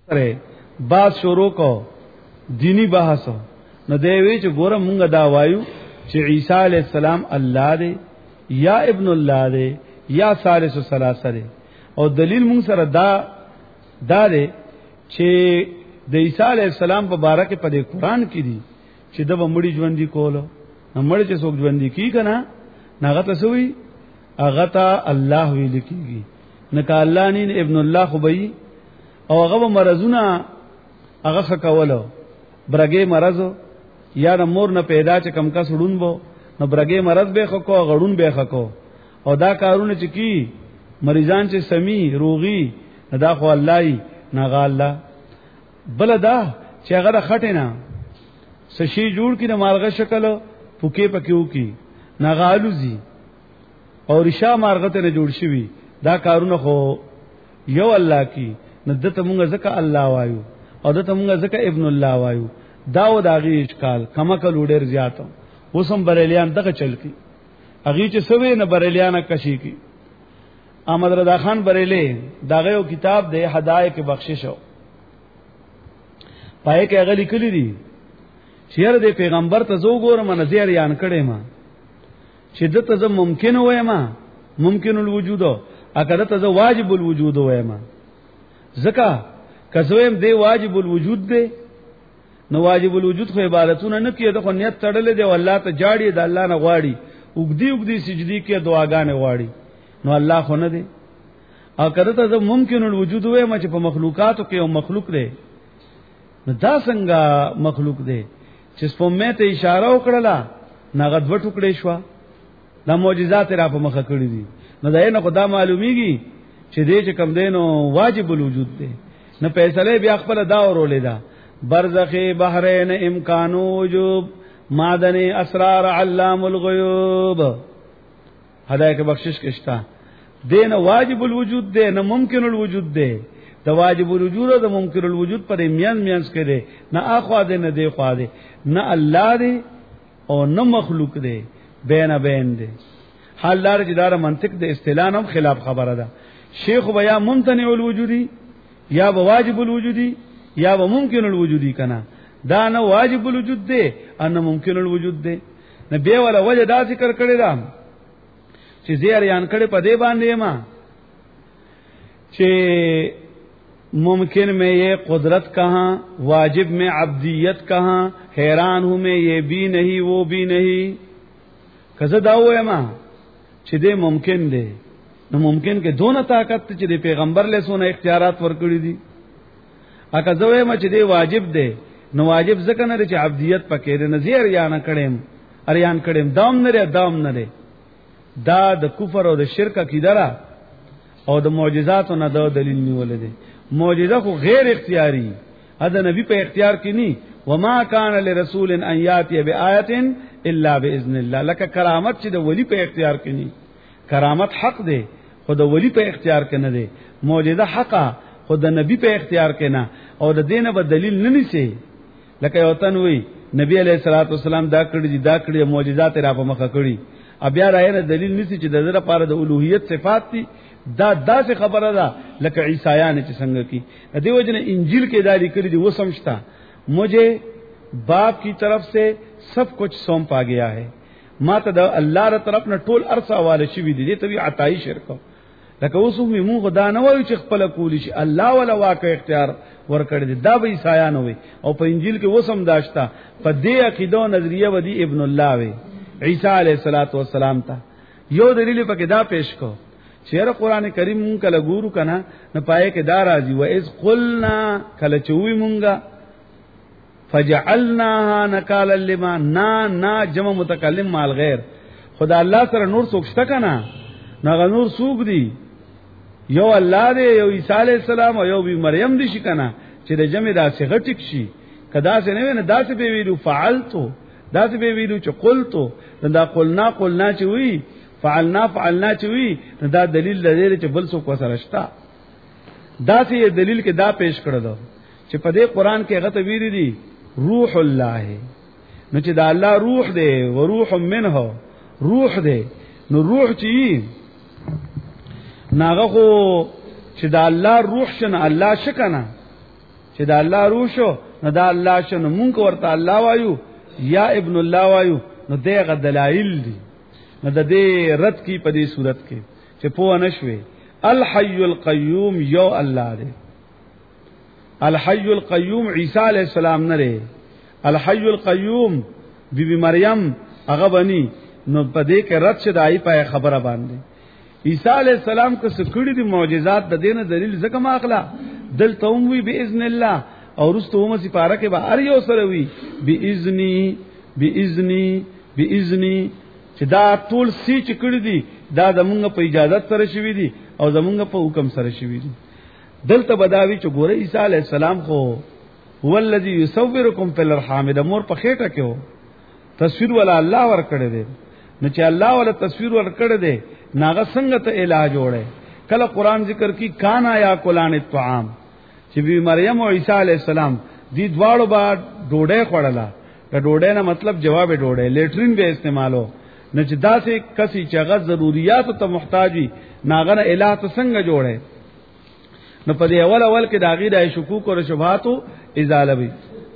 سره باز شروع کو دینی بحث نو دیوی چې ګوره مونږ دا وایو چې عیسی علی السلام الله دی یا ابن الله دی یا ثالث ثلاثه دی او دلیل مونږ سره دا دی چې د عیسی علی السلام په باره کې په قرآن کې دی چې د مړي ژوندۍ کولو مړ چې څوک ژوندۍ کی کنه ناغه تسوي هغه ته الله ویل کیږي نه ک الله نه ابن الله خو به او هغه مرزونه هغه خکولو برګې مرز یا د مور نه پیدا چې کم کا سړون بو نو برګې مرز به خکو غړون به خکو او دا کارونه چې کی مریضان چې سمی روغي دا خو الله ای ناغه الله بل دا چې هغه خټه نه سشي جوړ کړي مارغه شکل پوکې پکېو کی ناغالوزی او رشا مارغه ته جوړ شوی دا کارونه خو یو الله کی ندته مونږه زکه الله وایو او دته مونږه زکه ابن الله وایو دا و داغي اشکال کما کلو ډیر زیاتو وسم بریلیان دغه چل کی اغي چې سوي نه بریلیان کشي کی احمد رضا خان بریلی داغه یو کتاب دی هدايه کې بخششو پای کې هغه لیکلي دي چیر د پیغمبر ته زو ګورم نظر یان کړي ما چې دته ز ممکن وای ما ممکن الوجود اګه ته ز واجب الوجود وای ما زکا کزویم دی واجب الوجود دی نو واجب الوجود خو عبادتونه نه کیه د خو نیت تړلې دی الله ته جاړي د الله نه غواړي وګدي سجدي کې دعاګانې غواړي نو الله خو نه دی او کله ته ممکن الوجود وای ما چې په مخلوقاتو کې یو مخلوق دی نو دا څنګه مخلوق دی چې سپمه ته اشاره وکړه نغد و ټوکړې شو دا معجزات را په مخه کړې دي نو دا نه خدا معلومیږي چې دې چې کم دینو واجب الوجود دی نه فیصله بیا خپل دا ورولې دا برزخ بحرین امکان وجوب معدن اسرار علام الغیوب هدايه کې بخشش کشتا دین واجب الوجود دی نه ممکن الوجود دی د واجب الوجود او د ممکن الوجود پر میانس کې دی نه اخوا دی نه دی خوا دی نه الله دی او نه مخلوق دی بین دی حال دار چې دار منطق د استلان هم خلاف خبره ده شیخ بیا ممتنع الوجودی یا واجب الوجودی یا ممکن الوجودی کنا دا نه واجب الوجود دی ان ممکن الوجود دی نه به ولا وجه دا ذکر کړی دا چې زیر یان کړي په دې باندې ما چې ممکن میں یہ قدرت کہاں واجب میں عبدیت کہاں حیران ہوں میں یہ بھی نہیں وہ بھی نہیں کزه دا وای ما چې دې ممکن دی نو ممکن کې دونه طاقت چې د پیغمبر له سونه اختیارات ورکړي دي اګه زوې ما چې دې واجب دی نو واجب ځکه نه چې عبدیت پکې دی نظیر یا نه کړم اریان کړم دام نه دا د کفر او د شرک عقیده او د معجزات نه د دلیل نیول دي معجزه خو غیر اختیاری دا نبی په اختیار کې ني وما كان لرسول ان ياتي بآية الا باذن الله لکه کرامت چې د ولی په اختیار کې ني کرامت حق دی خو د ولی په اختیار کې نه دی معجزه حقه خو د نبی په اختیار کې نه او د دینه به دلیل نه نيسي لکه یو تن وی نبی علیہ الصلوۃ والسلام دا کړی معجزات را په مخه کړی بیا راینه دلیل نيسي چې د زړه لپاره د الوهیت صفات دي دا څه خبره ده لکه عیسایان چې څنګه کی دیو جن انجیل کې دا لیکل دي و سمجھتا مجھے باپ کی طرف سے سب کچھ سونپا گیا ہے ما ته د الله تر طرف نه ټول ارسه حواله شوی دي ته وی عطای شرک لکه اوس موږ خدا نه وایو چې خپل کولی شي الله ولا واقع اختیار ورکړي دي دا به عیسایان وي او په انجیل کې وسم داشتا په دې عقیده نظریه ودی ابن الله وي عیسی علیه السلام ته یو دلیل پکې دا پیش کو شعر قران کریم مونږ کله ګورو کنه نه پای کې دا راځي و اذ قلنا کله چوي مونږه فجعلناها نکالا لما نا جمع متکلم مال غیر خدا الله سره نور څوک کنه نه نور څوک دی یو الله دی یو عیسی علی السلام او یو بی مریم دی شي کنه چې د جمع داسې غټک شي کدا څه نه نه داسې به ویلو فعلتو داسې به ویلو چې قلتو دا قلنا چې وی فعلنا چې وی دا دلیل لري چې بل څوک وسره شتا دا سي دلیل کې دا پیش کړو دو چې په دې قران کې هغه ته ویری دي روح الله نو چې دا الله روح دی و روح منه روح دی نو روح چې ناغه خو چې دا الله روح شنه الله شکنه چې دا الله روح شو نو دا الله شنو مونږ ورته الله وایو یا ابن الله وایو نو دغه دلایل دي نو د دې رد کی په دې صورت کې چې په نشوي الحي القيوم یو الله دی الحي القيوم عیسی علیہ السلام نه لري الحي القيوم بی مریم هغه بني نو په دې کې رد شدای په خبره باندې عیسی علیہ السلام کو سکړی دي معجزات د دینه دلیل زکه ما اخلا دلته وی باذن الله او رستومه سپاره کې به ار یو سره وی باذنی چې دا ټول سی چې کړی دي دا زمونږ په اجازه سره شوی دي او زمونږ په حکم سره شوی دي دلته بداوی چې ګوره عیسی علی السلام خو هو الذی یصورکم فی الارحام د مور په خېټه کې و تصویر ولا الله ور کړی دی نو چې الله ولا تصویر ور کړی دی ناغه څنګه ته الہ جوړه کله قران ذکر کی کانا یا کلان الطعام چې بی مریم او عیسی علی السلام دې دواړو با ډوډۍ خوړله د ډوډۍ نه مطلب جواب ډوډۍ لیټرین به استعمالو نه چې داسې کسي چې هغه ضرورت ته محتاج وي ناغه نه الہ ته څنګه جوړه نو په دې اول کې دا غي د شکوک او شبهات ازاله وي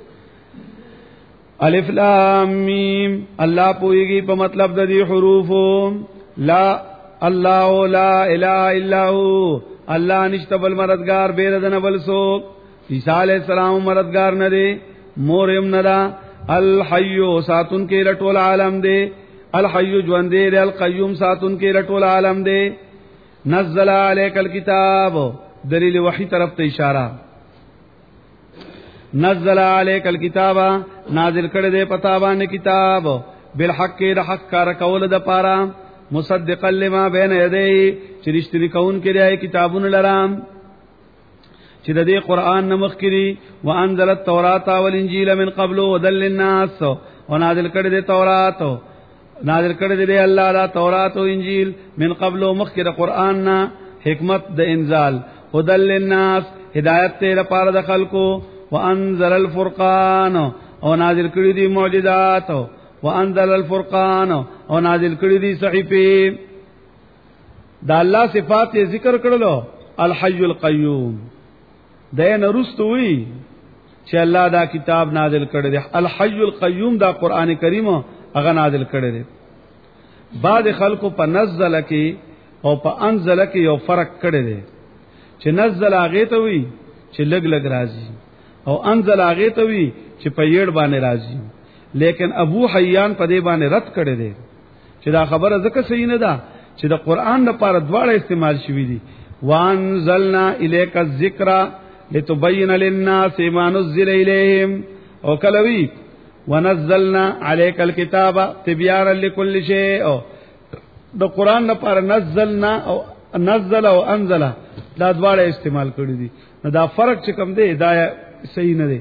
الف لام میم الله پويږي په مطلب د دې حروف لا الله لا اله الا هو الله نشته بل مددگار بیر دنه بل سو عیسی علیہ السلام مددگار نه دی مورم نه دا الحي ساتون کې رټول عالم دی الحي ژوند دی القيوم ساتون کې رټول عالم دی نزل عليك الكتاب دلیل وحی طرف ته اشاره نزل عليك الكتاب نازل کړه دې پتا باندې کتاب بالحق د حق کار کول د پاره مصدقا لما بین یدیه چې رښتینی کون کې دی کتابونه لرام چې د دې قران نمخ کړي وانزل التوراۃ والانجیل من قبل هدى للناس او نازل کړه دې تورات نازل کړه دې الله دا تورات او انجیل من قبل مخ کې د قران نه حکمت د انزال هدى للناس هدایت ته لپاره د خلکو وانزل الفرقان او نازل کړي دي معجزات وانزل الفرقان او نازل کړي دي صحیفه دا الله صفات ذکر کړلو الحي القيوم دین رستوي چې الله دا کتاب نازل کړی دی الحي القيوم دا قران کریم هغه نازل کړی دی بعد خلکو په نزل کې او په انزل کې یو فرق کړی دی چې نزل هغه ته وی چې لګ لګ راځي او انزل هغه ته وی چې په یړ باندې راځي لیکن ابو حیان په دې باندې رد کړی دی چې دا خبره ځکه صحیح نه ده چې د قران لپاره دواړه استعمال شوی دي وانزلنا الیک الذکر لتبین للناس ما نزل الیہم او کلوی ونزلنا علیک الكتاب تبیانا لكل شیء د قران لپاره نزلنا او نزل او انزل دا دواړه استعمال کړی دي نو دا فرق چې کوم دی دا صحیح نه دی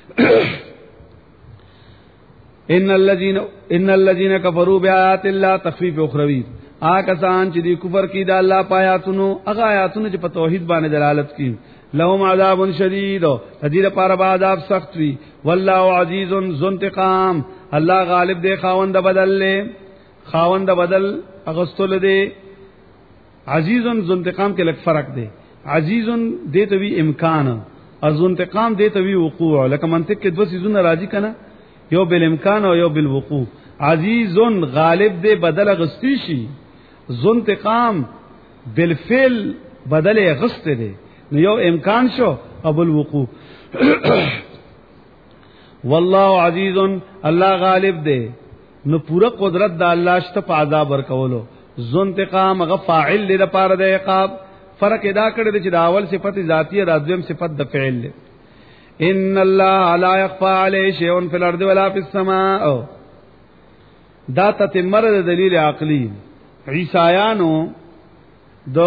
ان الذين كفروا بآيات الله تخفيف اخروی آکسان چې دی کفر کی دا الله پایاتونو هغه آیاتونو چې په توحید باندې دلالت کوي لهم عذاب شدید هدي لپاره به عذاب سخت وي والله عزیز ذو انتقام الله غالب دی خاوند بدل له خاوند بدل اغستل دی عزیز ذو انتقام کې لږ فرق دی عزیز دی ته وی امکان او ذو انتقام دی ته وی وقوع لکه منطق کې دوه سيزونه راځي کنه یو بالامکان او یو بالوقوع عزیز غالب دی بدل غستی شي ذو انتقام بالفعل بدل غست دی نو یو امکان شو ابو الوقوع والله عزیز الله غالب دی نو پورا قدرت د الله شته په عذاب ورکولو ذو انتقام غ فاعل لپاره د عقاب فرق ادا کړی چې د اول صفت ذاتی او د دویم صفت د فعل ان الله لا يخفى عليه شيء في الارض ولا في السماء دا تتمر د دلیل عقلی عیسایانو د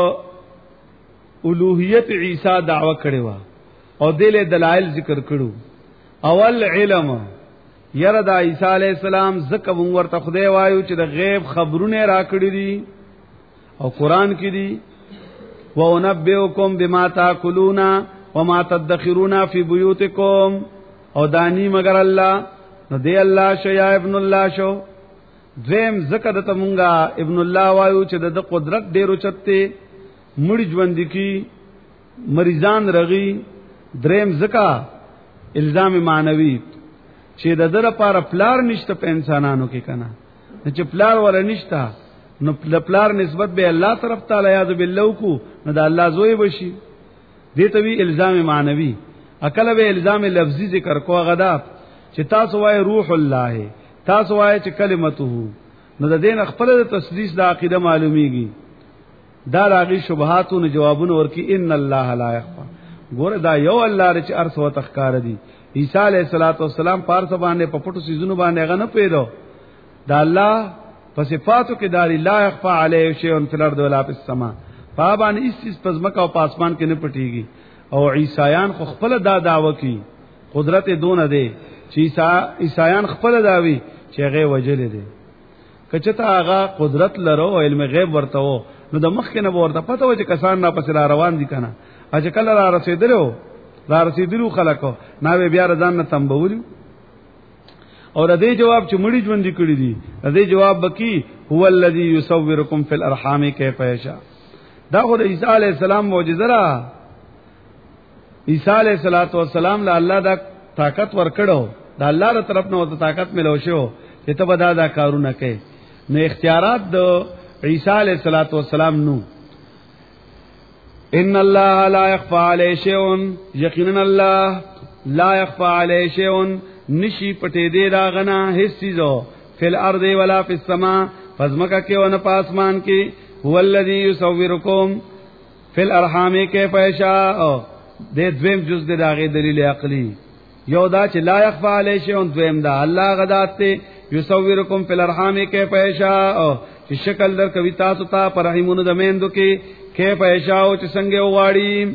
الوهیت عیسی دعوه کړي وا او دله دلایل ذکر کړو اول علم یره د عیسی علی السلام زکه ورته خدای وایو چې د غیب خبرونه را کړی دي او قران کې دي وَأُنَبِّئُكُم بِمَا تَأْكُلُونَ وَمَا تَدَّخِرُونَ فِي بُيُوتِكُمْ او دانی مگر الله نو دی الله شیا ابن الله شو دویم زکه د تمونګه ابن الله وایو چې د قدرت ډیرو چته مړ ژوند کی مریضان رغي دریم زکا الزام معنوي چې د در لپاره پلار نشته په انسانانو کې کنه چې پلار ولا نشته نو پلار نسبت به الله طرف تعالی یاد بالله کو نو د الله زوی بشي دې ته وی الزام معنوي عقل به الزام لفظي ذکر کو غدا چې تاسو وای روح الله تاسو وای چې کلمته نو د دین خپل د تسلیث د عقیده معلومیږي دا راغي شبهاتونو جوابونه ورکی ان الله لا يخفى ګوره دا یو الله چې ارث و تخکار دي عیسی علیہ الصلوۃ والسلام پارس باندې په پټو سيزونو باندې هغه نه پیدو دا الله په صفاتو کې داری لا يخفى علیه شیء فی الارض ولا فی السماء پابان اس چیز پزمکه او پاسمان کې نه پټیږي او عیسایان خو خپل دا داوا کوي قدرت دون دی چې عیسایان خپل داوي چې هغه وجل دي کچته هغه قدرت لرو او علم غیب ورته وو نو د مخ کې نه ورته پته و چې کسان نه پس را روان دي کنه اځ کله را رسیدلو خلکو ناوې بیا رضان نه تنبولو اور دې جواب چې مړي ژوند کړی دي دې جواب بکی هو الذی یصورکم فی الارحام کیف یشاء دا خو د عیسی علی السلام معجزه را عیسی علیہ السلام له الله دا طاقت ورکړو دا الله تر طرف نه وته طاقت ملو شو چې ته به دا کارونه کوي نو اختیارات د عیسی علیہ السلام نو ان الله لا يخفى عليه شيء یقینا الله لا يخفى عليه شيء نشی پټې دې راغنا هیڅ چیزو فل ارض ولا فی السماء فزمکه کې ونه پاسمان کې هو الذی یصورکم فی الارحام کیف یشاء دې دویم جز دې داغه دلیل عقلی یو دا چې لا يخفى علیه شیء دویم دا الله غدات ته یصورکم فی الارحام کیف یشاء چې شکل در کوي تاسو ته پر رحمونو د میندو کې کیف یشاء چې څنګه وغواړي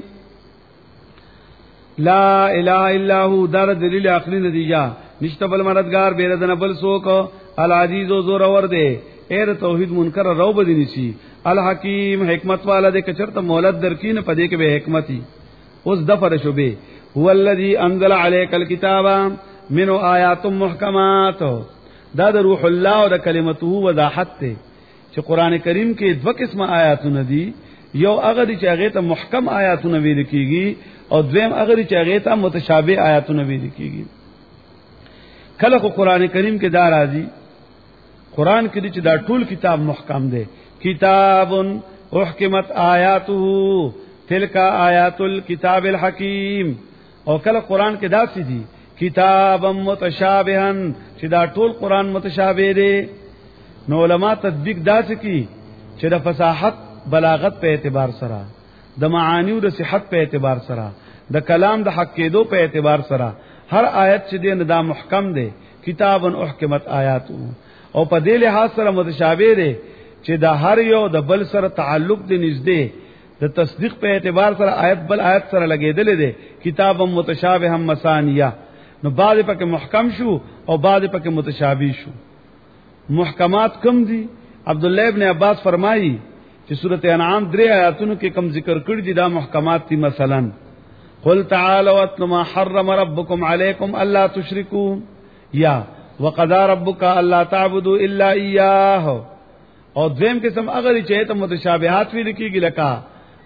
لا اله الا هو در دلیل عقلی نتیجہ نشته بل مددگار بیر دنه بل سوک العزیز و زور ور دے ایر توحید منکر رو بدینی سی الحکیم حکمت والا دے کچرتا مولد درکین پدے کے بے حکمتی اس دفر شبے هو الذی انزل علیک الكتاب منو آیات محکمات دا د روح الله او د کلمته وضاحت ته چې قران کریم کې دو قسم آیاتونه دي یو هغه چې هغه ته محکم آیاتونه ویل کیږي او دویم هغه چې هغه ته متشابه آیاتونه ویل کیږي کله کو قران کریم کې دا راځي قران کې چې دا ټول کتاب محکم دی کتاب احکمت آیاته تلک آیات الكتاب الحکیم او کله قران کې دا څه دي کتاب متشابها چې دا ټول قران متشابه دی نو علما تطبیق دا څه کی چې د فصاحت بلاغت په اعتبار سره د معانی او د صحت په اعتبار سره د کلام د حق کېدو په اعتبار سره هر آیت چې دین دا محکم دی کتاب احکمت آیاته او په دې لحاظ سره متشابه دی چې دا هر یو د بل سره تعلق دی نږدې د تصدیق په اعتبار سره آیت بل آیت سره لګیدل دی کتاب متشابه هم مثانیه نو بعض پکې محکم شو او بعض پکې متشابه شو محکمات کم دي عبد الله ابن عباس فرمایي چې سورته انعام 3 آیاتونو کې کم ذکر کړی دي دا محکمات دي مثلا قل تعالوا واتلوا ما حرم ربكم عليكم الا تشركوا یا وقضى ربك الا تعبدوا الا اياه او دویم قسم اگر چې ته متشابهات وی لیکيږي لکه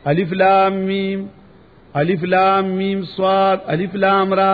الف لام میم صاد الف لام را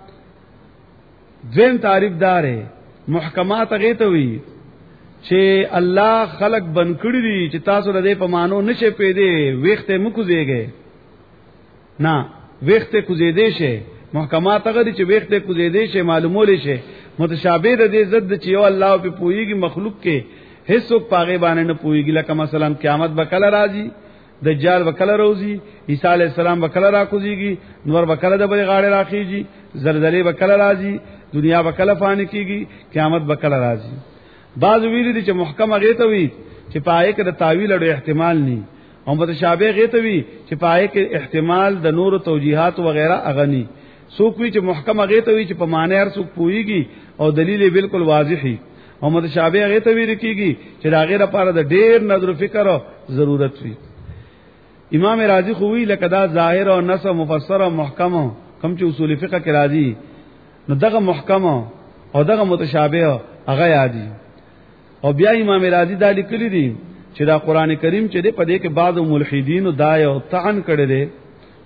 دویم تعریف دار محکمات هغه ته وی چې الله خلق بن کړی دي چې تاسو ردی په مانو نشه پیدا ویخته مکوزیږي نه ویخته کوزیدې شه محکمات هغه دي چې ویخته کوزیدې شه معلومول شي متشابه د دې ضد چې یو الله په پویږي مخلوق کې هیڅوک پاغه باندې نه پویږي لکه مثلا قیامت وکړه راځي دجال وکړه روزي عیسی علی السلام وکړه راکوزيږي نور وکړه د بل غاړه راخیږي زلزلې وکړه راځي دنیا وکړه فانی کیږي قیامت وکړه راځي بعض ویل دي چې محکم هغه ته وی چې پای کې د تعویل او احتمال ني او متشابه هغه ته وی چې پای کې احتمال د نور توجیهات وغیرہ اغني څوک وی چې محکم هغه ته وی چې په معنی هر څوک پويږي او دلیل بالکل واضحي او متشابه هغه ته وی رکیږي چې دا غیر لپاره د ډېر نظر فکر او ضرورت وي امام رازی خووی لکه دا ظاهر او نص مفسر او محکم کم چې اصول فقہ کې راځي نو دغه محکم او دغه متشابه هغه یادي او بیا امام رازی دا لیکلی دي چې دا قران کریم چې په دې کې بعض ملحدین او دای او طعن کړي دي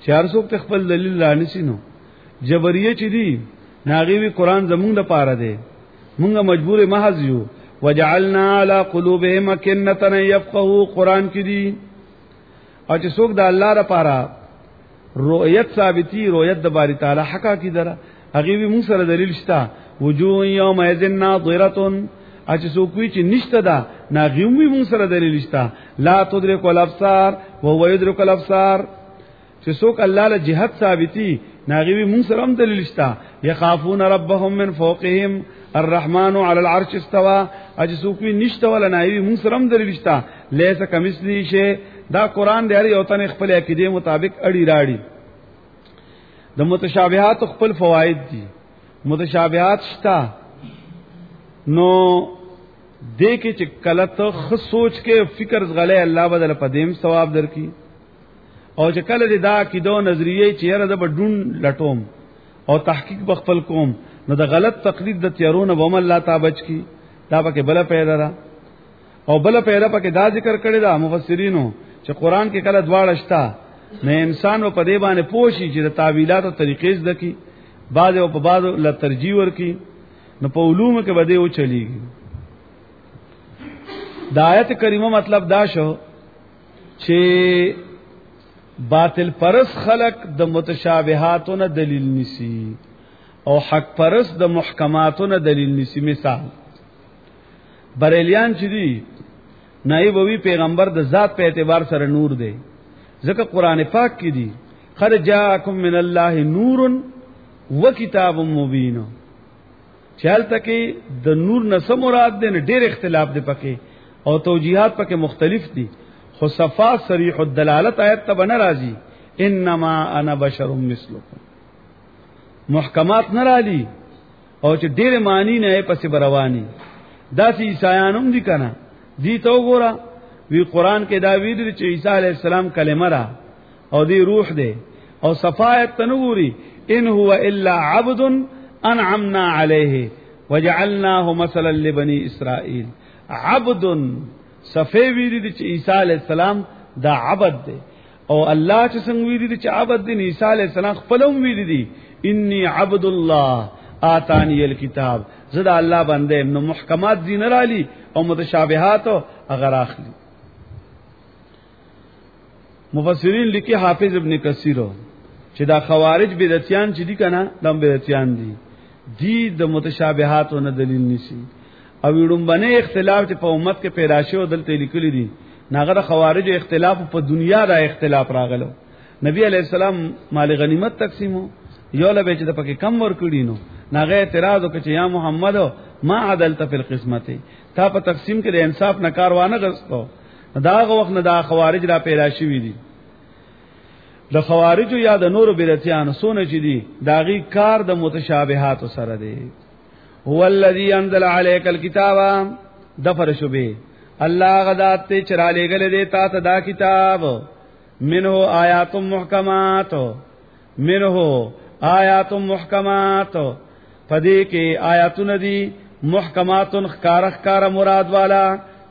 400 خپل دلیل لانسی نو جبریه چې دی ناغي قرآن زمونږ د پاره دی مونږه مجبور محض یو وجعلنا على قلوبهم أكنة يفقهوا قرآن کې دی او چې څوک د الله لپاره رؤیت ثابتی رؤیت د باری تعالی حقا کی دره هغه وی مون سره دلیل شتا وجوه یوم یذن ناظره اچ سو کوی چې نشته دا ناغیم وی مون سره دلیل شتا لا تدرک الابصار وهو يدرك الابصار چې څوک الله له جهت ثابتی ناغي مون سره هم دلیل شتا يخافون ربهم من فوقهم الرحمن على العرش استوى اچ سو کوی نشته ولا ناغي مون سره هم دلیل شتا ليس كمثله شيء دا قران دی یو تن خپل عقیده مطابق اړی راړي د متشابهات خپل فواید دي متشابهات شتا نو دې کې چې کله ته خ سوچ کې فکر غلې الله بدل پدیم ثواب درکې او چې کله دا عقیده نظریه چې یره د بدون لټوم او تحقیق بخپل کوم نو د غلط تقلید د تیارونه بم الله تابچ کی دا پکې بل پیدا را او بل پیدا پکې دا ذکر کړی دا مفسرینو چې قران کې کله دواړه شتا نه انسان په دې باندې پوښي چې د تعویلات او طریقې زده کی بعض او په بعض ل ترجیح ورکی نو په علوم کې بده و چلیږي د آیت کریمه مطلب دا شو چې باطل پرس خلق د متشابهاتونو دلیل نسی او حق پرس د محکماتونو دلیل نسی. مثال بریلیان چې دي نائب وی پیغمبر د ذات په اعتبار سره نور دی ځکه قران پاک کې دی قد جاءکم من الله نور و کتاب مبین چل تکي د نور نه سم مراد دی نه ډېر اختلاف دی پکې او توجیهات پکې مختلف دي خو صفا صریح الدلالت آیت ته بنا راځي انما انا بشر مثلکم محکمات نه راځي او چې ډېر معنی نه پسې برواني داسې عیسایانوم دي کنه دی تو ګورا وی قران کې دا ویل چې عیسی علی السلام کلمه را او دی روح دی او صفایت تنوري ان هو الا عبد انعمنا عليه وجعلناه مثلا لبني اسرائيل. عبد صفی ویل چې عیسی علی السلام دا عبد دی او الله چې څنګه ویل چې عبد دی عیسی علی السلام خپلوم ویل دي انی عبد الله آتانی الكتاب زدا الله بنده نو محکمات دین رالی او متشابهات اگر اخلی. مفسرین لیکي حافظ ابن کثیر چې دا خوارج بدعتيان چې دي کنه دم بدعتيان دي د متشابهات او دلیل نشي او وړم باندې اختلاف چې په امت کې پیدا شو دلته لیکلي دي ناغه خوارج اختلاف په دنیا را اختلاف راغلو. نبی علیہ السلام مال غنیمت تقسیمو یو له چې د پکې کم ور کړی نو ناغه اعتراض وکړي یا محمد ما عدلت فی القسمت تا په تقسیم کې د انصاف نه کاروانه غستو داغه وخت نه دا خوارج را پیدا شوی دي. د خوارج یا د نور بدعتيان سونه چې دي داغي کار د متشابهات سره دی. هو الذی انزل علیک الکتاب دفر شبه الله غدات ته چرا لګل دی تا ته دا کتاب منه آیات محکمات منه آیات محکمات پدې کې آیاتونه دي محکمات خکارخ مراد والا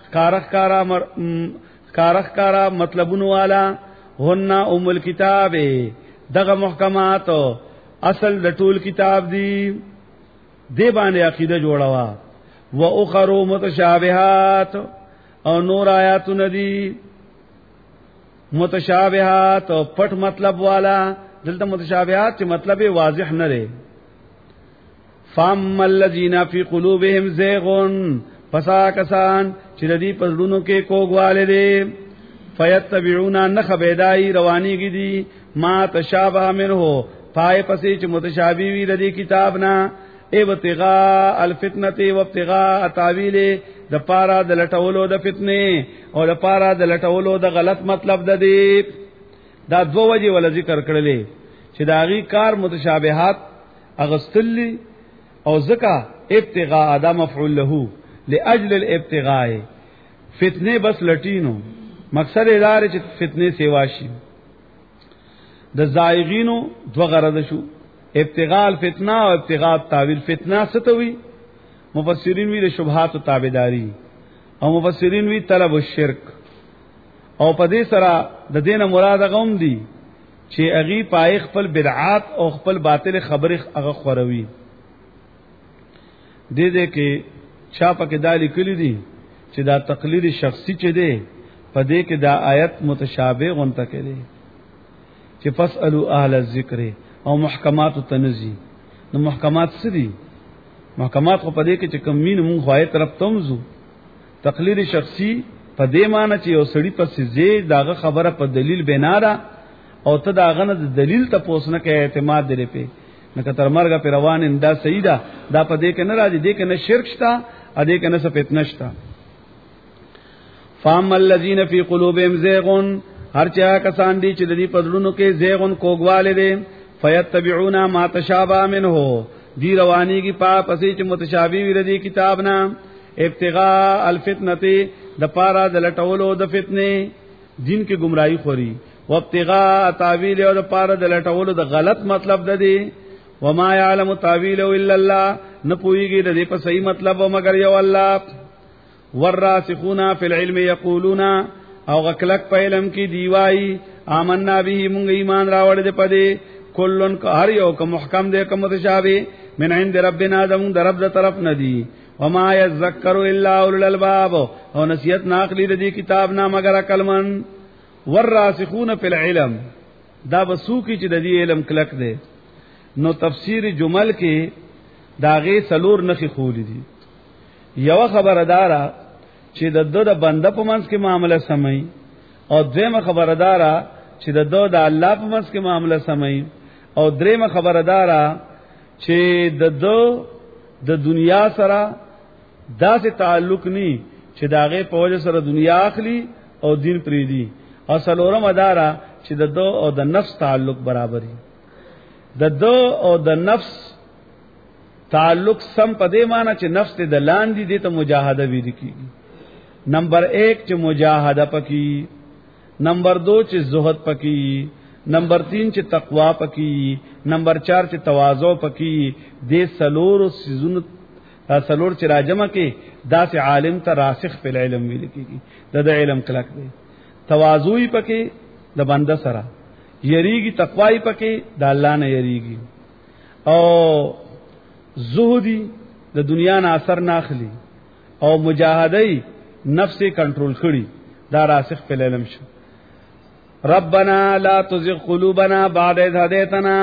خکارخ مطلبون والا هن ام الكتاب دغه محکمات اصل د ټول کتاب دی دی باندې عقیده جوړوا و اخر متشابهات او نور آیاتونه دي متشابهات او پټ مطلب والا دلته متشابهات چې مطلب واضح نه لري. فام الذين في قلوبهم زيغ فسا کسان چې د دې پزړونو کې کوګواله دي فیتبعون نخبیدای روانیږي دي ما تشابه منه پای پسې چې متشابه وي د دې کتاب نه ابتغاء الفتنه وابتغاء التاويل د پارا د لټولو د فتنه او د پارا د لټولو د غلط مطلب د دې دا دو وجه ول ذکر کړلې چې داغي کار متشابهات اغستلی او زکا ابتغاء دا مفعول له لاجل الابتغاء فتنه بس لټینو مقصد اداره چې فتنه سیوا شي. د زائغینو دو غرض شو ابتغاء الفتنه او ابتغاء التاويل. فتنه ستوي مفسرین وی د شبهات او تابعداري او مفسرین وی طلب الشرک او په دې سره د دینه مراد غوم دي چې اغي پای خپل بدعات او خپل باطل خبره هغه خوروي دې کې چا پکې دالی کلی دي چې دا تقلید شخصي چي دي په دې کې دا آیت متشابه غونته کړي چې فاسالو اهل الذکر او محکمات تنزی نو محکمات څه دي محکمات خو په دې کې چې کمین مونږ خوای طرف تمزو تقلید شخصي په دې معنی چې یو سړی په سزه داغه خبره په دلیل بنا را او ته داغه نه دلیل ته پوسنه کې اعتماد لري په نو کتر مرګه پر روان انده سیدا دا په دې کې نه راځي دې کې نه شرک شتا ا دې کې نه سپیت نشتا فام الذين في قلوبهم زيغ هر چا کسان دي چې د دې پدړونو کې زيغون کوګواله دي فيتبعون ما تشابه منه دی رواني کی پا پسې چې متشابه وي ردي کتاب نا ابتغاء الفتنه د پارا د لټولو د فتنه دین کې گمراهي خوري او ابتغاء تعویل او د پارا د لټولو د غلط مطلب ده دي وما يعلم تعويله الا الله نه پويږي د دې په صحیح مطلب مگر یو الله والراسخون فی العلم یقولون او غکلک په علم کې دیوای آمنا به مونږ ایمان راوړل دې پدې کلن هر یو که محکم دې که متشابه من عند ربنا دم درب د طرف ندی وما يذكر الا اولو الالباب او نصیحت ناقلی دې کتاب نا مگر عقلمن والراسخون فی العلم دا بسو کی چې د دې علم کلک دې نو تفسیر جمل کې داغه سلور نخي خولې دي یو خبردارا چې د بنده په منځ کې معاملې سمي او دویمه خبردارا چې د الله په منځ کې معاملې سمي او دریمه خبردارا چې د دنیا سره داسې تعلق ني چې داغه په وجه سره دنیا اخلي او دین پریدي او سلورم ادارا چې د او د نفس تعلق برابرۍ او د نفس تعلق سم پدې معنی چې نفس ته د لاندې دي ته مجاهده وی دي نمبر 1 چې مجاهده پکې نمبر 2 چې زهد پکې نمبر 3 چې تقوا پکې نمبر 4 چې تواضع پکې دې سلور چې راجمه کې داسې عالم ته راسخ په علم ویل کېږي د علم کلک دی تواضعي پکې د بنده سره یریږي تقوای پکې د الله نه یریږي او زهدی د دنیا نه اثر ناخلی او مجاهدی نفس کنټرول کړي دا راسخ په علم شو ربنا لا تزغ قلوبنا بعد إذ هديتنا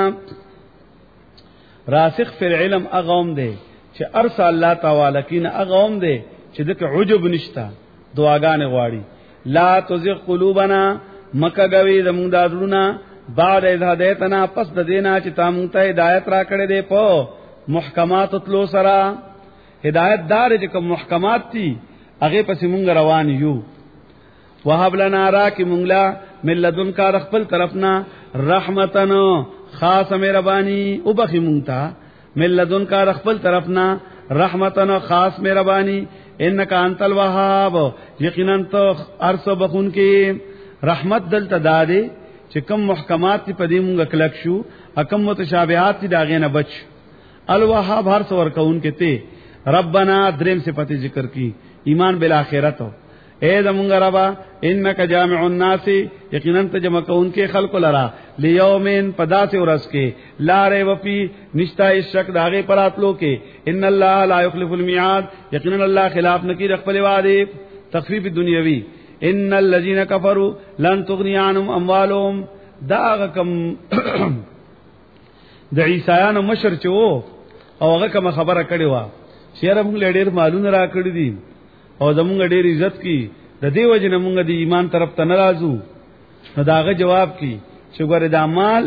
راسخ په علم اغوم دی چې ارسل الله تعالی کین اغوم دی چې دغه عجب نشتا دعاګانې غواړي لا تزغ قلوبنا مکه غوي زموږ دادونه بعد إذ هديتنا پس د دینا چې تاسو ته هدایت را کړې ده په محکمات تلو سرا هدایت دار چې کوم محکمات دي هغه پس مونږ روان یو وهب لنا را کی مونږ لا ملذن کا خپل طرفنا رحمتن خاص مهربانی او بخی مونږ ته ملذن کا خپل طرفنا رحمتن خاص مهربانی انک انت الوهاب یقینا تو ارس بخون کې رحمت دلته داده چې کوم محکمات په دې مونږ کلک شو حکم متشابهات دي داغه نه بچ الوهاب هر څور کون کې ته ربنا دریم صفت ذکر کی ایمان بالآخرت اے زمونږ ربا انک جامع الناس یقینا ته جمع کون کې خلق لرا لیومن پداسه ورس کې لا ریب فی نشتا شک داغه پراتلو کې ان الله لا یخلف الميعاد یقینا الله خلاف نکی خپل وعده تخفیف دنیوی ان الذين كفروا لن تغني عنهم اموالهم دا کم د عیسایانو مشر چو او هغه کوم خبره کړې و چې موږ ډېر مالونه را کړی دي او زموږ ډېر عزت کی د دې وجه نه موږ د ایمان طرف ته ناراضو نو داغه جواب کی چې ګوره دا مال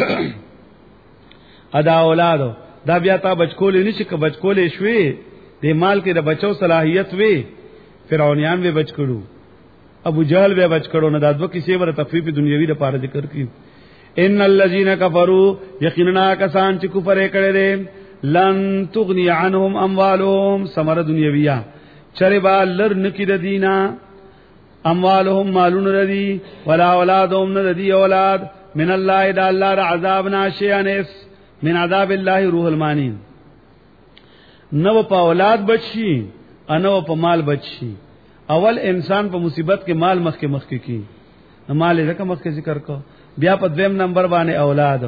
ادا اولاد دا بیا تا بچکول نشي که بچکول شوي د مال کې د بچو صلاحیت وي فرعونیان به بچ کړو ابو جهل به بچ کړو نه دا دوه کیسې ور تفریح دنیوي د پاره ذکر کی ان الذين كفروا یقینا کسان چې کفر کړي دي لن تغني عنهم اموالهم ثمر دنیویہ چربا لر نکی د دینا اموالهم مالون ردی ولا اولادهم ندی اولاد من الله اذا الله عذاب ناشئانس من عذاب الله روح المانی نو په اولاد بچی انو په مال بچی اول انسان په مصیبت کې مال مخ کې کی مال زکه مخ کې ذکر کو بیا په دویم نمبر باندې اولاد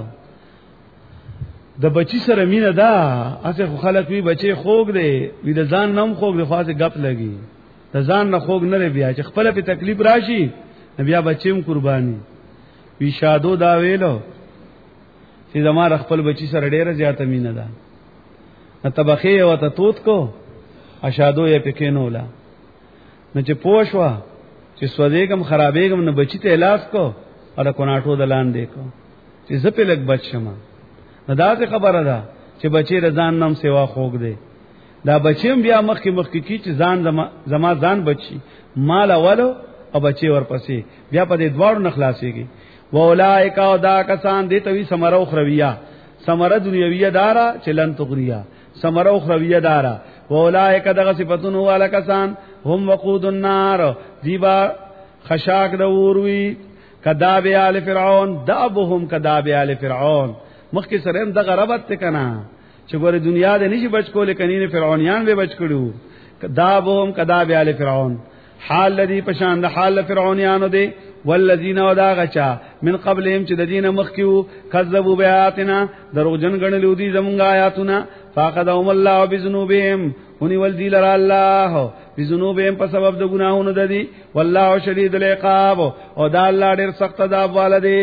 د بچی سره مینه ده اسه خو خلک وی بچی خوګ دی وی د ځان نوم خوګ دی خاصه غپ لګي د ځان نه خوګ نه بیا چې خپل په تکلیف راشي بیا بچیم قرباني وی شادو دا ویلو چې زما خپل بچی سره ډیره زیاته مینه ده نو تبخې او ته توت کو اشادو یې پکې نو ولا نو چې پوښوا چې سودېګم خرابېګم نو بچی ته علاج کو او کوناټو دلان دې کو چې زپې لګ بچما نو دا څه خبره ده چې بچی رضان نام سیوا خوګ دی دا بچیم بیا مخکې کی چې ځان زما ځان بچي مال اولو او بچي ورپسې بیا په دې دواړو نخلاصيږي واولائک او دا کسان دي توي سمره اخرویه سمره دنیویه دارا چلن تغریا سمره اخرویه دارا واولائک دغه صفاتون والا کسان هم وقود النار دیبا خشاک د وروي کذاب آل فرعون دابهم کذاب آل فرعون مخکې سره هم دغه ربط کنا چې ګوره دنیا دې نشي بچ کولې کني فرعونیان به بچ کړو کذابهم کذاب آل فرعون حال الذي پشان د حال فرعونیانو دي والذین وداغچا من قبلهم چې د دینه مخکیو کذبوا بیااتنا دروغجن غنلو دي زمونږ آیاتونه فاقدهم الله بذنوبهم ونی ولذی لرا الله بذنوبهم په سبب د ګناهونو د دي والله شدید العقاب او دا الله ډیر سخت عذاب والده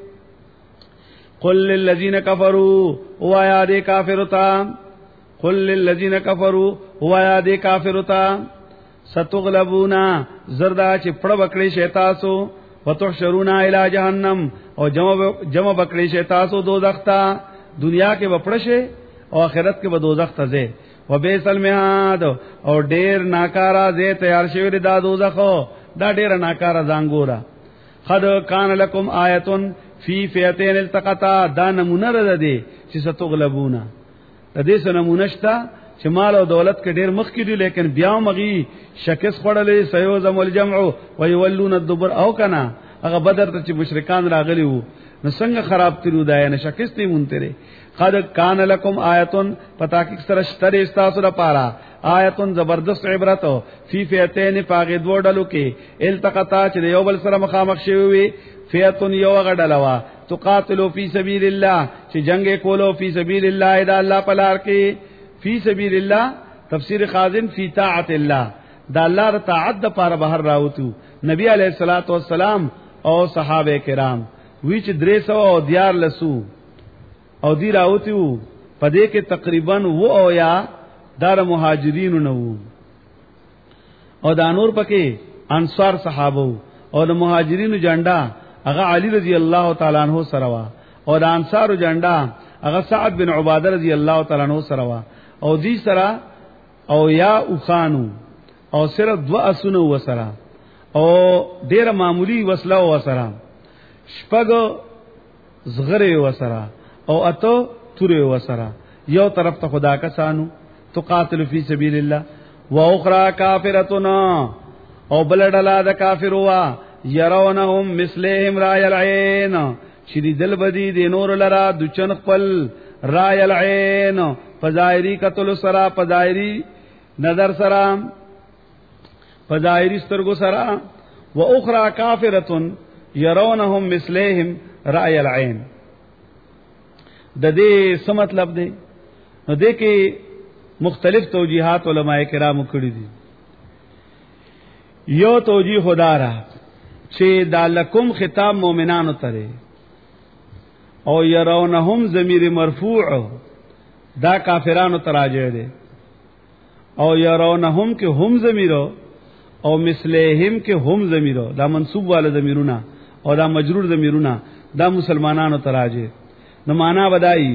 قل للذین کفروا هو یا دې کافرتا قل للذین کفروا هو یا دې کافرتا ستغلبونا زردا چې پړ وکړي شیتاسو وتحشرونا الی جهنم او جمع وکړي شیتاسو دوزخ ته دنیا کې وپړشه او آخرت کې به دوزخ ته ځي وبئس المهاد او ډیر ناکارا زه تیار شوی دا دوزخ دا ډیر ناکارا زنګورا قد کان لکم آیتون فی فئتین التقطا دا نمونه رده دی چې ستغلبونا د دې سره نمونه شته چې مال او دولت کې ډیر مخ کې دي لیکن بیا مغي شکست خړلې سيوزم الجمع ويولون الدبر او کنا هغه بدر ته چې مشرکان راغلي وو نو څنګه خراب تیرو دای نه شکستې مونته قد کان لکم آیتون پتا کې سره ستړي استاسو لپاره آیتون زبردست عبرت فی فئتین فاغد وډلو کې التقطا چې یو بل سره مخامخ شوی وي فئتون یو غډلوا تقاتلوا فی سبیل الله چې جنگ کولو فی سبیل الله دا الله په لار کې فی سبیل الله تفسیر خازن فی طاعت الله دا الله ر طاعت د پاره بهر راوتو نبی علیہ الصلوۃ والسلام او صحابه کرام وی چې 300 او دیار لسو او دی راوتو پدې کې تقریبا و او یا دار مهاجرین نو او دا نور پکې انصار صحابه او د مهاجرینو جنډا هغه علی رضی الله تعالی عنہ سره وا او د انصار جنډا هغه سعد بن عباده رضی الله تعالی عنہ سره وا او دی سره او یا اوخانو او صرف 2 اسونو وسره او ډیر معمولی وسله وسره شپږ زغره وسره او اتو توره وسره یو طرف ته خدا کسانو تو قاتل فی سبیل الله و اخرى کافرتنا او بلډلا د کافروا يرونهم مثلهم رای العين شری دل بدی د نور لرا د چن خپل رای العين فظاهری قتل سرا فظاهری نظر سرا فظاهری سترګو سرا و اخرى کافرتن يرونهم مثلهم رای العين د دې څه مطلب دی نو دې کې مختلف توجیهات علماء کرام کړی دي یو توجیه خدارا چې دالکم خطاب مؤمنانو ته او يرونهم ضمیر مرفوع دا کافرانو ته راځي دي او يرونهم کې هم ضمیرو او مثلهم کې هم ضمیرو دا منصوب والا ضمیرونه او دا مجرور ضمیرونه دا مسلمانانو ته راځي نو معنا بدایي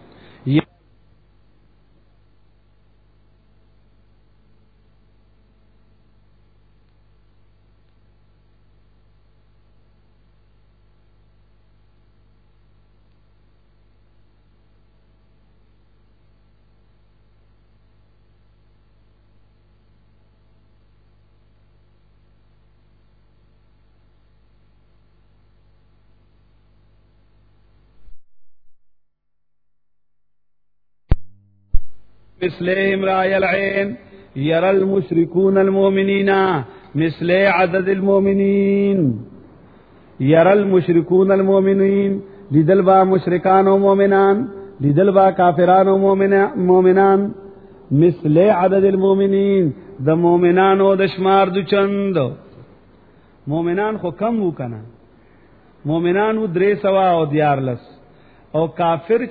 مثلهم رأي العين يرى المشركون المؤمنين مثل عدد المؤمنين یرل مشرکون المؤمنین لیدل با مشرکان و مؤمنان لیدل با کافران و مؤمنان مثل عدد المؤمنین د مؤمنانو د شمار د چند مؤمنان خو کم وو کنه مؤمنانو 300 او 14 او کافر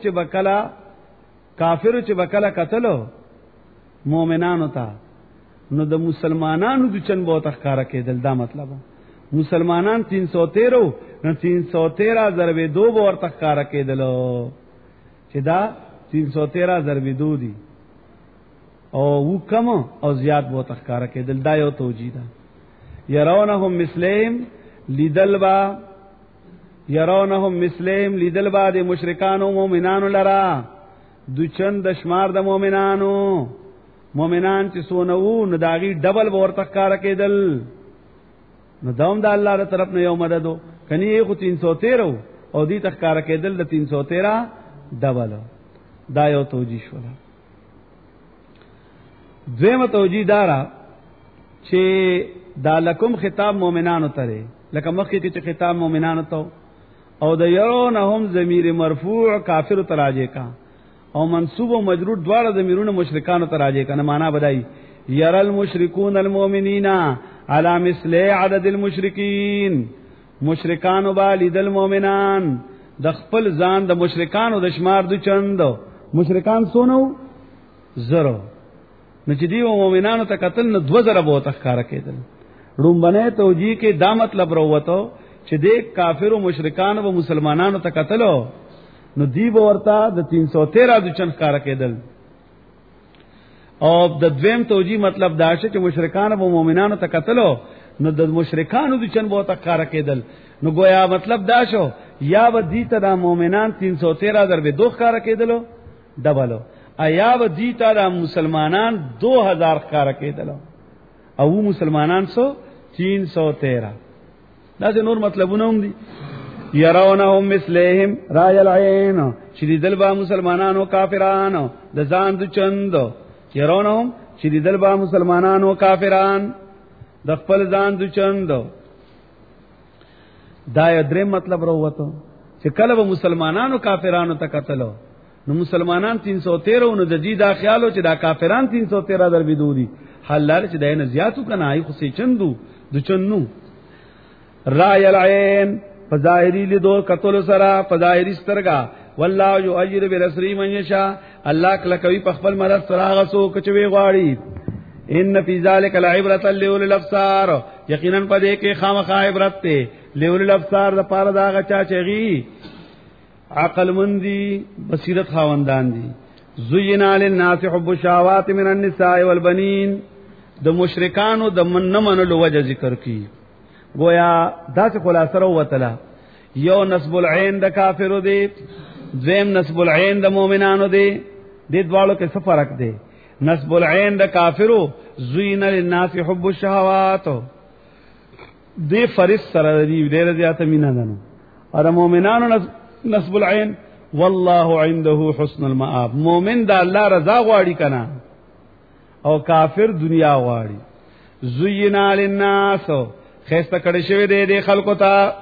چې بکلا قتلو مؤمنانو ته نو د مسلمانانو د چند بہت ښکارا کېدل دا مطلب مسلمانان 313 نو 313 ضرب 2 به ورته ښکارا کېدل چې دا 313 ضرب 2 دي او و کم او زیات بہت ښکارا کېدل دا یو توجیه ده يرونهم مثلهم لیدل با د مشرکان او مؤمنانو لرا د چند شمار د مؤمنان چې سونو نو داغي ډبل ورته ښکارا کېدل نو دوم د الله تر طرف نه یو مددو کني خو 313 او دې تخکارا کېدل د 313 ډبل دا یو توجیه شو دویمه توجیه دارا چې دا لکم خطاب مؤمنانو ته لکه مخکې چې خطاب مؤمنانو ته او د يرونهم ضمیر مرفوع کافر تراجه کا او منصوب و مجرور دواړه ضمیرونه مشرکانو تراجه کا نه معنا بدای يرل مشرکون المؤمنین علی مثل عدد المشرکین مشرکانو باندې د مؤمنان د خپل ځان د مشرکانو د شمار د چند مشرکان سونو زرو نو چې دی مؤمنانو ته قتل نه 2000 به تخکارا کېدل رومبنه توجیه کې دا مطلب وروته چې د کافر او مشرکان او مسلمانانو ته قتلو نو دی به ورته د 313 د چند کارا کېدل او د دویم توجیه مطلب دا چې مشرکان او مؤمنانو ته قتلو نو د مشرکانو د چند به تخکارا کېدل نو گویا مطلب دا شو یا و دیتا دا مومنان 313 ضرب 2 کارا کېدلو ډبلو ایا و دیتا دا مسلمانان 2000 کارا کېدلو او مسلمانان 313 دا نور مطلبونه هم دي يرونهم مثلهم رای العين شدیدل با مسلمانانو کافرانو د ځان د چند يرونهم شدیدل با مسلمانانو کافران د خپل ځان د چند دا درې مطلب وروته چې کله به مسلمانانو کافرانو ته قتلو نو مسلمانان 313 نو د دې دا خیالو چې دا کافران 313 در بدوري حلال چې دینه زیاتو کنه ای خو سي چندو د چنو رای العين فظاهری لدو قتل سرا فظاهری سترگا والله یؤید برسری من یشاء الله کله کوي په خپل مدد سره غسو کچوي غواړي ان فی ذلک العبرۃ لأولی الابصار یقینا پدې کې خامخا عبرت ته لأولی الابصار د پاره دا غچا چغي عقل مندي بصیرت خواندان دي زینا للناس حب الشهوات من النساء والبنین د مشرکانو د منمنلو وجه ذکر کی گویا دا څه خلاصه وروتله یو نسب العين د کافرو دی زم نسب العين د مؤمنانو دی د دوالو کې څه فرق دی نسب العين د کافرو زین للناس حب الشهوات دی فرض سره دی ډیر زیاته مینا ده او مؤمنانو نسب العين والله عنده حسن المآب مؤمن د الله رضا غواړي کنا او کافر دنیا غواړي زین للناس خیسته کړي شوی دی د خلکو ته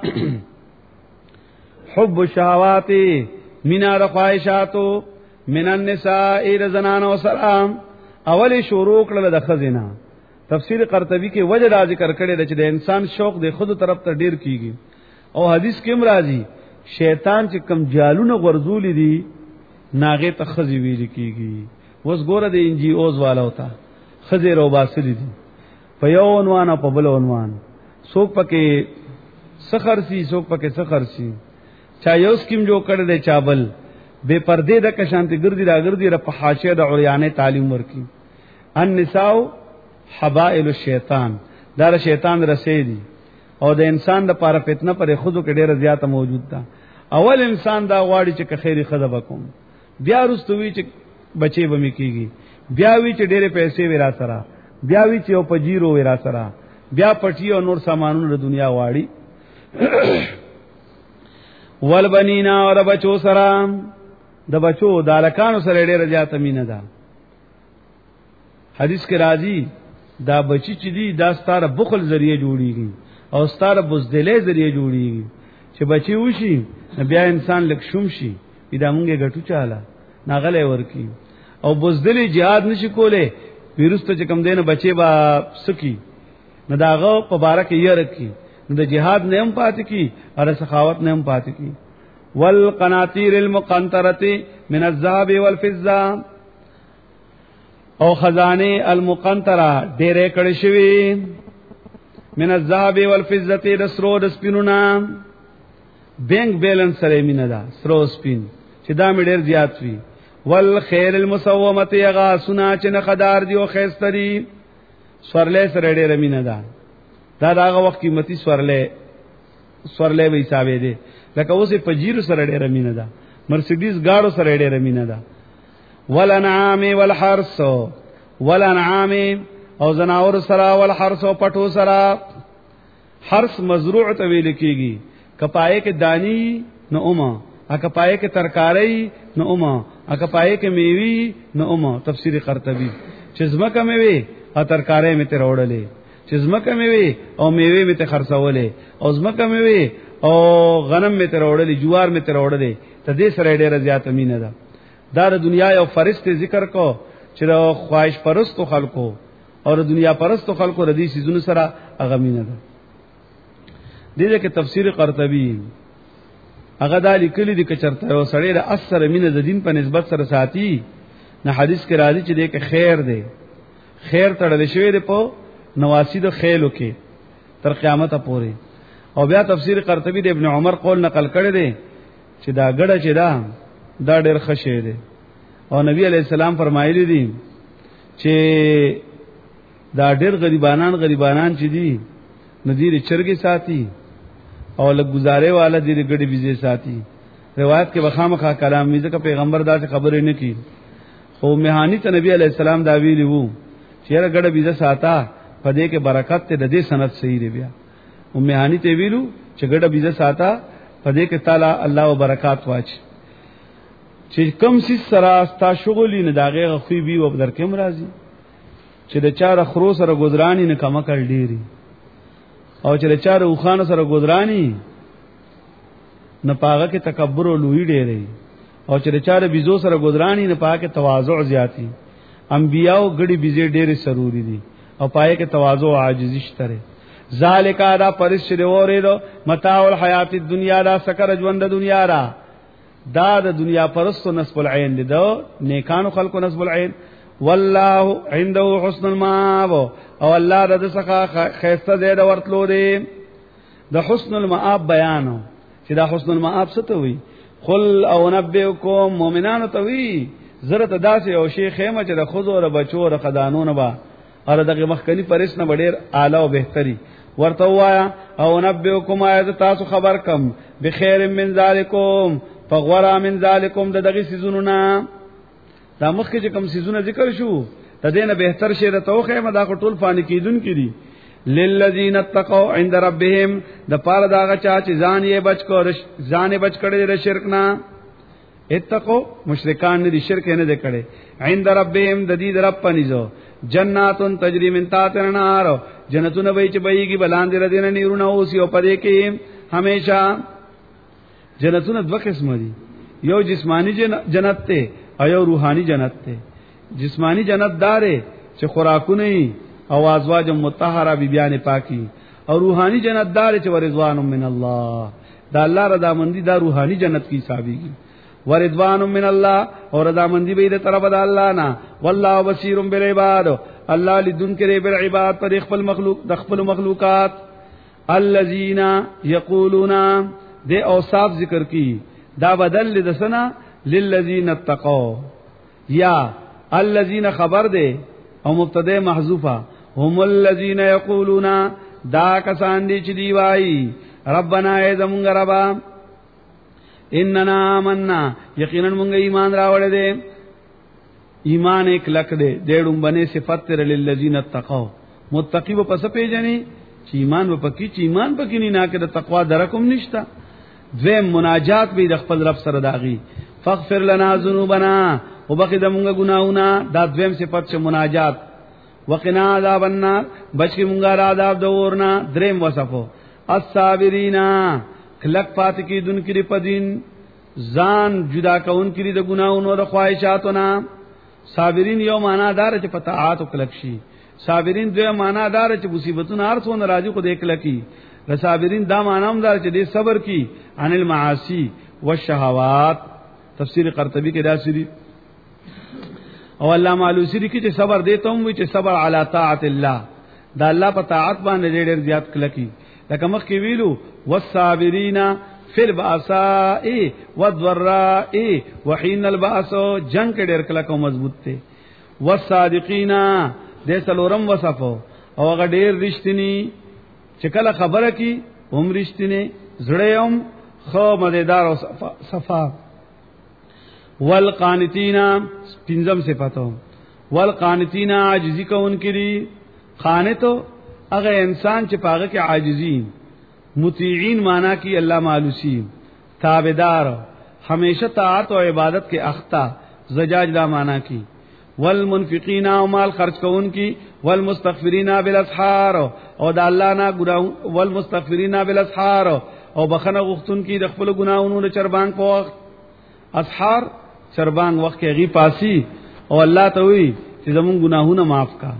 حب الشهوات مینا د خواهشاتو من النساء رزنان و سلام اولی شروع کړل د خزینا تفسیر قرطبی کې وجه دا ذکر کړی چې د انسان شوق د خود طرف ته ډیر کیږي او حدیث کې مرাজি شیطان چې کم جالونه غرزول دي ناغه ته خزی ویل کیږي وس ګوره د انجی اوز والا ہوتا خزی رو باسل دي په یو عنوان او په بل عنوان څوک پکې سخر سی څوک پکې سخر سی چا یو سکیم جو کړل دی چابل بے پردے د کشانتی ګرځي دا ګرځي را په حاشیه د عریانه تعلیم ورکی النساء حبائل الشیطان دا شیطان رسیدي او د انسان د پاره فتنه پر خودو کې ډیره زیاته موجود ده اول انسان دا غواړي چې خیری خزه وکوم بیا رستوي چې بچي بمی کیږي بیا وی چې ډیره پیسې ورا سره بیا وی چې او پجیرو ورا سره بیا پټي او نور سامانونو د دنیا واړي والبنینا اور بچو سره د بچو دالکانو سره ډېر زیات مینه ده حدیث کې راځي دا بچی چې دی دا ستاره بخل ذریعہ جوړیږي او ستاره بزدلې ذریعہ جوړیږي چې بچي وشي بیا انسان لک شوم شي دا مونږه غټو چاله ناغله ورکی او بوزدلی jihad نشي کوله ویروسته چې کم دینه بچي با سکی نو داغه په بارکه یې رکی نو د jihad نیم پات کی او سخاوت نیم پات کی والقناطیر المقنطره من الذهب والفضه او خزانه المقنطره ډېرې کړې شوی من الذهب والفضه د سرو د سپینونا بینک بیلنس سره مینه دا سرو سپین چې دا مې ډېر زیات وی والخيل المسومه یغا سنا چې نه خدار دی او خيستري سورلې سره ډېر مینه دا داغه وخت قیمتي سورلې به حساب دی لکه اوسې پجیرو سره ډېر مینه دا مرسيډیز گاډو سره ډېر مینه دا ولنعام والحرث ولنعام او زناور سره والحرث او پټو سره حرث مزروع ته ویل کیږي کپایې کې دانی نو اوما کپایې کې ترکاری نو اوما کپایې کې میوي نو اوما تفسیر قرطبي چې زمکه میوي او ترکارې می تر وړلې چې زمکه میوي او میوي می ته خرڅولې او زمکه میوي او غنم می تر وړلې جوار می تر وړلې ته دې سره ډېر زیات امینه ده دا د دنیا یو فرشته ذکر کو چې خواهش پرستو خلکو او د دنیا پرستو خلکو ردی سيزونو سره اغمینه ده دې کې تفسیر قرطبي هغه د لیکلي د کچرته او سړی د اثر مینه د دین په نسبت سره ساتي نه حدیث کې راځي چې دې کې خیر دی خیر تړل شوی دی په نواسی د خیلو کې تر قیامت پورې او بیا تفسیر قرطبي د ابن عمر قول نقل کړی دی چې دا ګډه چې دا ډېر خشه دی او نبی علی السلام فرمایلی دي چې دا ډېر غریبانان چې دي نذیر چرګي ساتي او لږ گزارې والا دې ګډي بيزي ساتي روایت کې بخامخه کلام میزه کا پیغمبر دا خبرې نه کی خو مهانی ته نبی علی السلام دا ویلی وو چې هر ګډه بيزه ساته پدې کې برکت ته د دې سند صحیح دی بیا او مهانی ته ویلو چې ګډه بيزه ساته پدې کې تعالی الله او برکات واچ چې کم سي سره ستا شغلې نه داغه خو بي و درکې مرাজি چې د چار خرو سره گذرانی نه کما کړ ډيري او چې د چار وخانه سره گذرانی نه پاغه کې تکبر او لوی ډېرې او چې د چار بيزو سره گذرانی نه پاکه تواضع زیاتی انبیاء غړي بيزي ډېرې ضروري دي او پای کې تواضع او عاجزی شته ذالک دا پرشد اورېدو متاع الحیات الدنیا دا سکر ژوند د دنیا را دا د دنیا پرستو نسب العين دي دو نیکانو خلقو نسب العين والله عنده حسن المآب او الله د څخه خیسته زید ورتلو دي د حسن المآب بیانو چې دا حسن المآب څه ته وي قل او نبئکم مؤمنانو ته وي زره ته داسې او شیخ خیمه چې د خزو او بچو او خدانونو با اور دغه مخکنی پرېس نه ډېر اعلی او بهتري ورته وایا او نبئکم ایت تاسو خبر کم بخیر من ذالکم فغورا من ذالکم دغه سيزونو نا دا مخکې چې کوم سيزونه ذکر شو تدینه بهتر شی د توخه مدا کو ټول فانی کیدون کړي للذین اتقوا عند ربهم د پاره داغه چا چې ځان یې بچ کړي د شرک نه اتقوا مشرکان نه دي شرک نه دي کړي عند ربهم د دې رب پنيزو جناتون تجری من تحتها الانهار جنتونه وای چې بهيږي بلاندې ردینه نیرونه اوسي او پدې کې هميشه جنتونه دوه قسم دي یو جسمانی جنت ته او یو روحانی جنت ته جسمانی جنت دارې چې خوراکونه او ازواج مطهره بیبیان پاکي او روحانی جنت دارې چې ورضوان من الله دا الله رضا مندي دا روحانی جنت کی حسابيږي ورضوان من الله اور رضا مندي به دې طرف د الله نه والله بصير بالعباد الله لذن کې بالعباد پر خپل مخلوق د خپل مخلوقات الذين يقولون دې اوصاف ذکر کی دا بدل لدسنا للذین اتقوا یا الذین خبر دے او مبتدا محذوفه هم الذین یقولون دا کسان دي چې دی وای ربنا ایذمون ربا اننا آمنا یقینا مونږ ایمان راوړل دي ایمان ایک لک دے ډېړم باندې صفات تر للذین اتقوا متقی په پس پیژنې چې ایمان په پکی چې ایمان پکې نه کې د تقوا درکم نشتا دویم مناجات به د خپل رب سره داغي فاغفر لنا ذنوبنا وبخي دمغه گناهونه دا دویم صفات چې مناجات وقنا عذاب النار بچی مونږه را عذاب د ورنا دریم وصفو الصابرینا کلک پات کی دن کی پدین ځان جدا کون کړي د ګناونو د خواهشاتو نه. صابرین یو معنا دار چې په طاعات او کلک شي، صابرین دوی معنا دار چې مصیبتونه ارڅونه راځي خو د کلکی. د صابرین دا معنا هم دار چې د صبر کی عن المعاصی والشهوات. تفسیر قرطبی کې دا سری او علامه علوسی کې چې صبر دیته هم وي چې صبر علی طاعت الله، دا الله په طاعت باندې ډېر زیات کلکی. لکه مخکې ویلو والصابرین فی الباساء والضراء وحین الباس، جنگ کې ډېر کلک او مضبوط ته. والصادقین د څلورم وصفو او هغه ډېر رښتینی چې کله خبره کی هم رښتینی، زړه هم خو مزیدار او صفا. والقانتین پنځم صفاتو والقانتین عاجزی کوونکي. قانت هغه انسان چې پاغه کې عاجزی، مطیعین معنا کی الله مالوسی، تابعدار، ہمیشہ طاعت و عبادت کے اختا، زجاج دا معنا کی. والمنفقین او مال خرچ کون کی. والمستغفرین بالاسحار او دا الله نا ګناو. والمستغفرین بالاسحار او بخنه غختون کی د خپل ګناونو د چربان په وخت. اسحار چربان وخت کې غي پاسی او الله ته وی چې زمون ګناهونه معاف کا.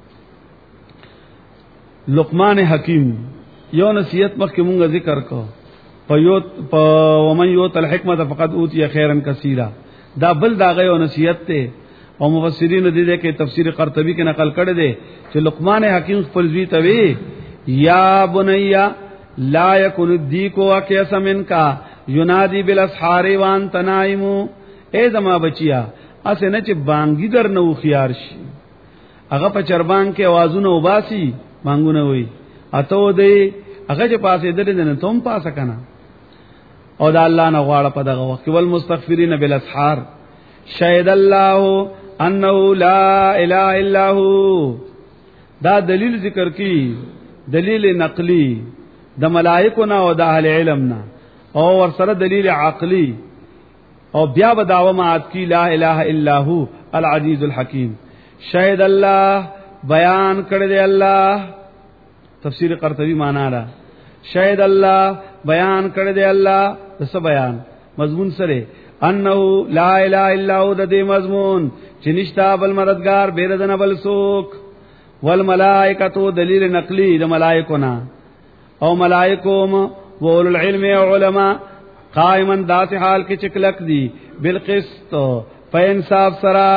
لقمان حکیم یو نصیحت مخکې مونږه ذکر کو په ومن یوت الحکمت فقد اوتی خیرا کثیرا، دا بل داغه یو نصیحت ته. او مفسرین دې کې تفسیر قرطبی کې نقل کړی دی چې لقمان حکیم خپل زوی ته وی یا بنیا لا یکن الدیک واکیس منکا ینادی بالاسحار وانت نائم. اے زما بچیا اسه نه چې بانګی در نو خيار شي، هغه په چربان کې आवाजونه وباسي مانګونه وي اته دې هغه چې پاسې درې نه تم پاسه کنه. او دا الله نه غواړه په دغه وخت. والمستغفرین بالاسحار شهد الله انه لا اله الا هو. دا دلیل ذکر کی، دلیل نقلی د ملائکو نه او د اهل علم نه، او ور سره دلیل عقلی، او بیا به داوا مات کی لا اله الا هو العزیز الحکیم. شهد الله بیان کړی دی الله. تفسیر قرطبی معنا را شاید الله بیان کړی دی الله. څه بیان؟ مضمون سره انه لا اله الا هو، د دې مضمون چې نشتا بل مددگار بیر دنه بل سوک. والملائکۃ دلیل نقلی د ملائکو نه، او ملائکو اولو العلم او علماء قائما ذات حال کې چکلک دی بالقسط په انصاف سره.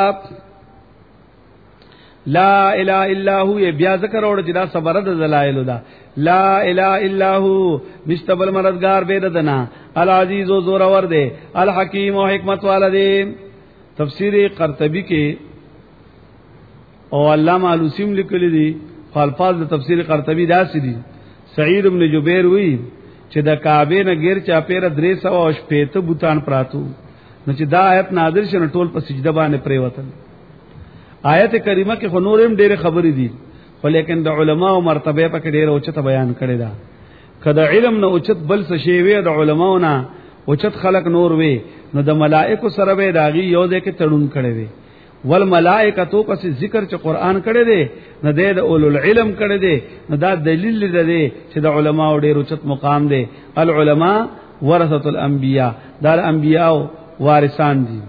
لا اله الا هو بیا ذکر اور چې دا صبر د دلایل دا لا اله الا هو مستقبل مددگار به دنا العزیز و زور ور دے الحکیم و حکمت والا دے. تفسیر قرطبی کې او علامہ علوسیم لیکلی دي الفاظ د تفسیر قرطبی داسې دي. سعید ابن جبیر وی چې د کعبه نه غیر چا پیر 380 بوتان پراتو، نو چې دا آیت نازل شنه ټول په سجده باندې پریوتل. آیت کریمه کې خو نورم ډېر خبرې دي، ولیکن د علماو مرتبه په کې ډېر اوچت بیان کړی دا. کله علم نه اوچت بل څه شی وي د علماو نه اوچت خلق نور وي، نو د ملائکه سره به داغي یو ځای کې تړون کړی وي. والملائکه پس ذکر چې قران کړی دی نه د اولو العلم کړی دی، نو دا دلیل دی چې د علماو ډېر اوچت مقام دی. العلماء ورثه الانبیاء، دا الانبیاء وارثان دي.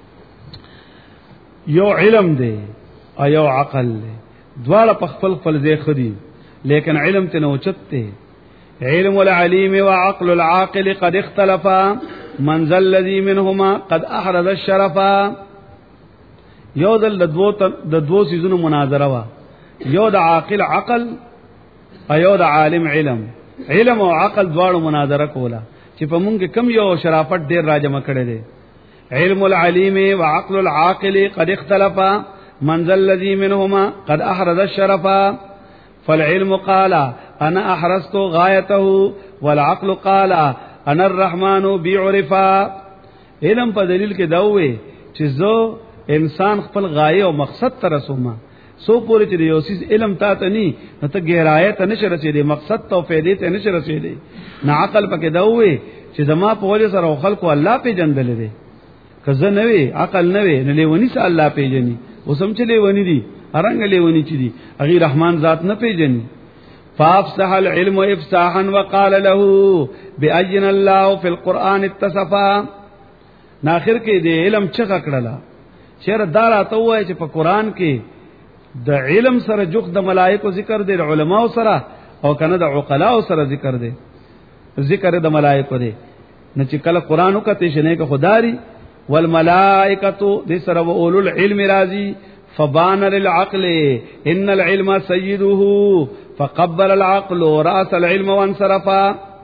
یو علم دی او یو عقل دی، دواړه په خپل خپل ځای خدي، لیکن علم ته نوچت دی. علم العلیم وعقل العاقل قد اختلفا، من ذا الذي منهما قد احرز الشرفا. یو د دو سيزونو مناظره وا، یو د عاقل عقل او یو د عالم علم. علم او عقل دواړو مناظره کوله چې په مونږ کم یو شرافت ډیر راجمه کړي دي. علم العلیم وعقل العاقل قد اختلفا، من ذا الذي منهما قد احرز الشرفا. فالعلم قال انا احرزت غايته، والعقل قال انا الرحمن بعرفا. علم په دلیل کې دا وې چې زه انسان خپل غایه او مقصد ته رسومه. سو پوری چې یو سیس علم تا ته ني، نو ته گہرایه ته نشه رسیدې، مقصد ته او فائدې ته نشه رسیدې. نه عقل پکې دا وې چې زما په وجه سره خلکو الله پیژندل دي. کزه نه وي عقل نه وي نه لیونی سره الله پیژني. اوسم چې لیونی دي، ارنګ لیونی چې دي هغه رحمان ذات نه پیژني. فافصح العلم افصاحا وقال له بأجن الله في القرآن اتصفا. ناخر کې د علم چغه کړله شعر دارا ته وای چې په قرآن کې د علم سره جوخ د ملائکو ذکر دی، علماء سره او کنه د عقلاء سره ذکر دی، ذکر د ملائکو دی. نه چې کله قرآن وکته شنه کې خداري والملائکه د سره و اولو العلم راضی فبان للعقل ان العلم سيده فقبل العقل راس العلم وانصرفا.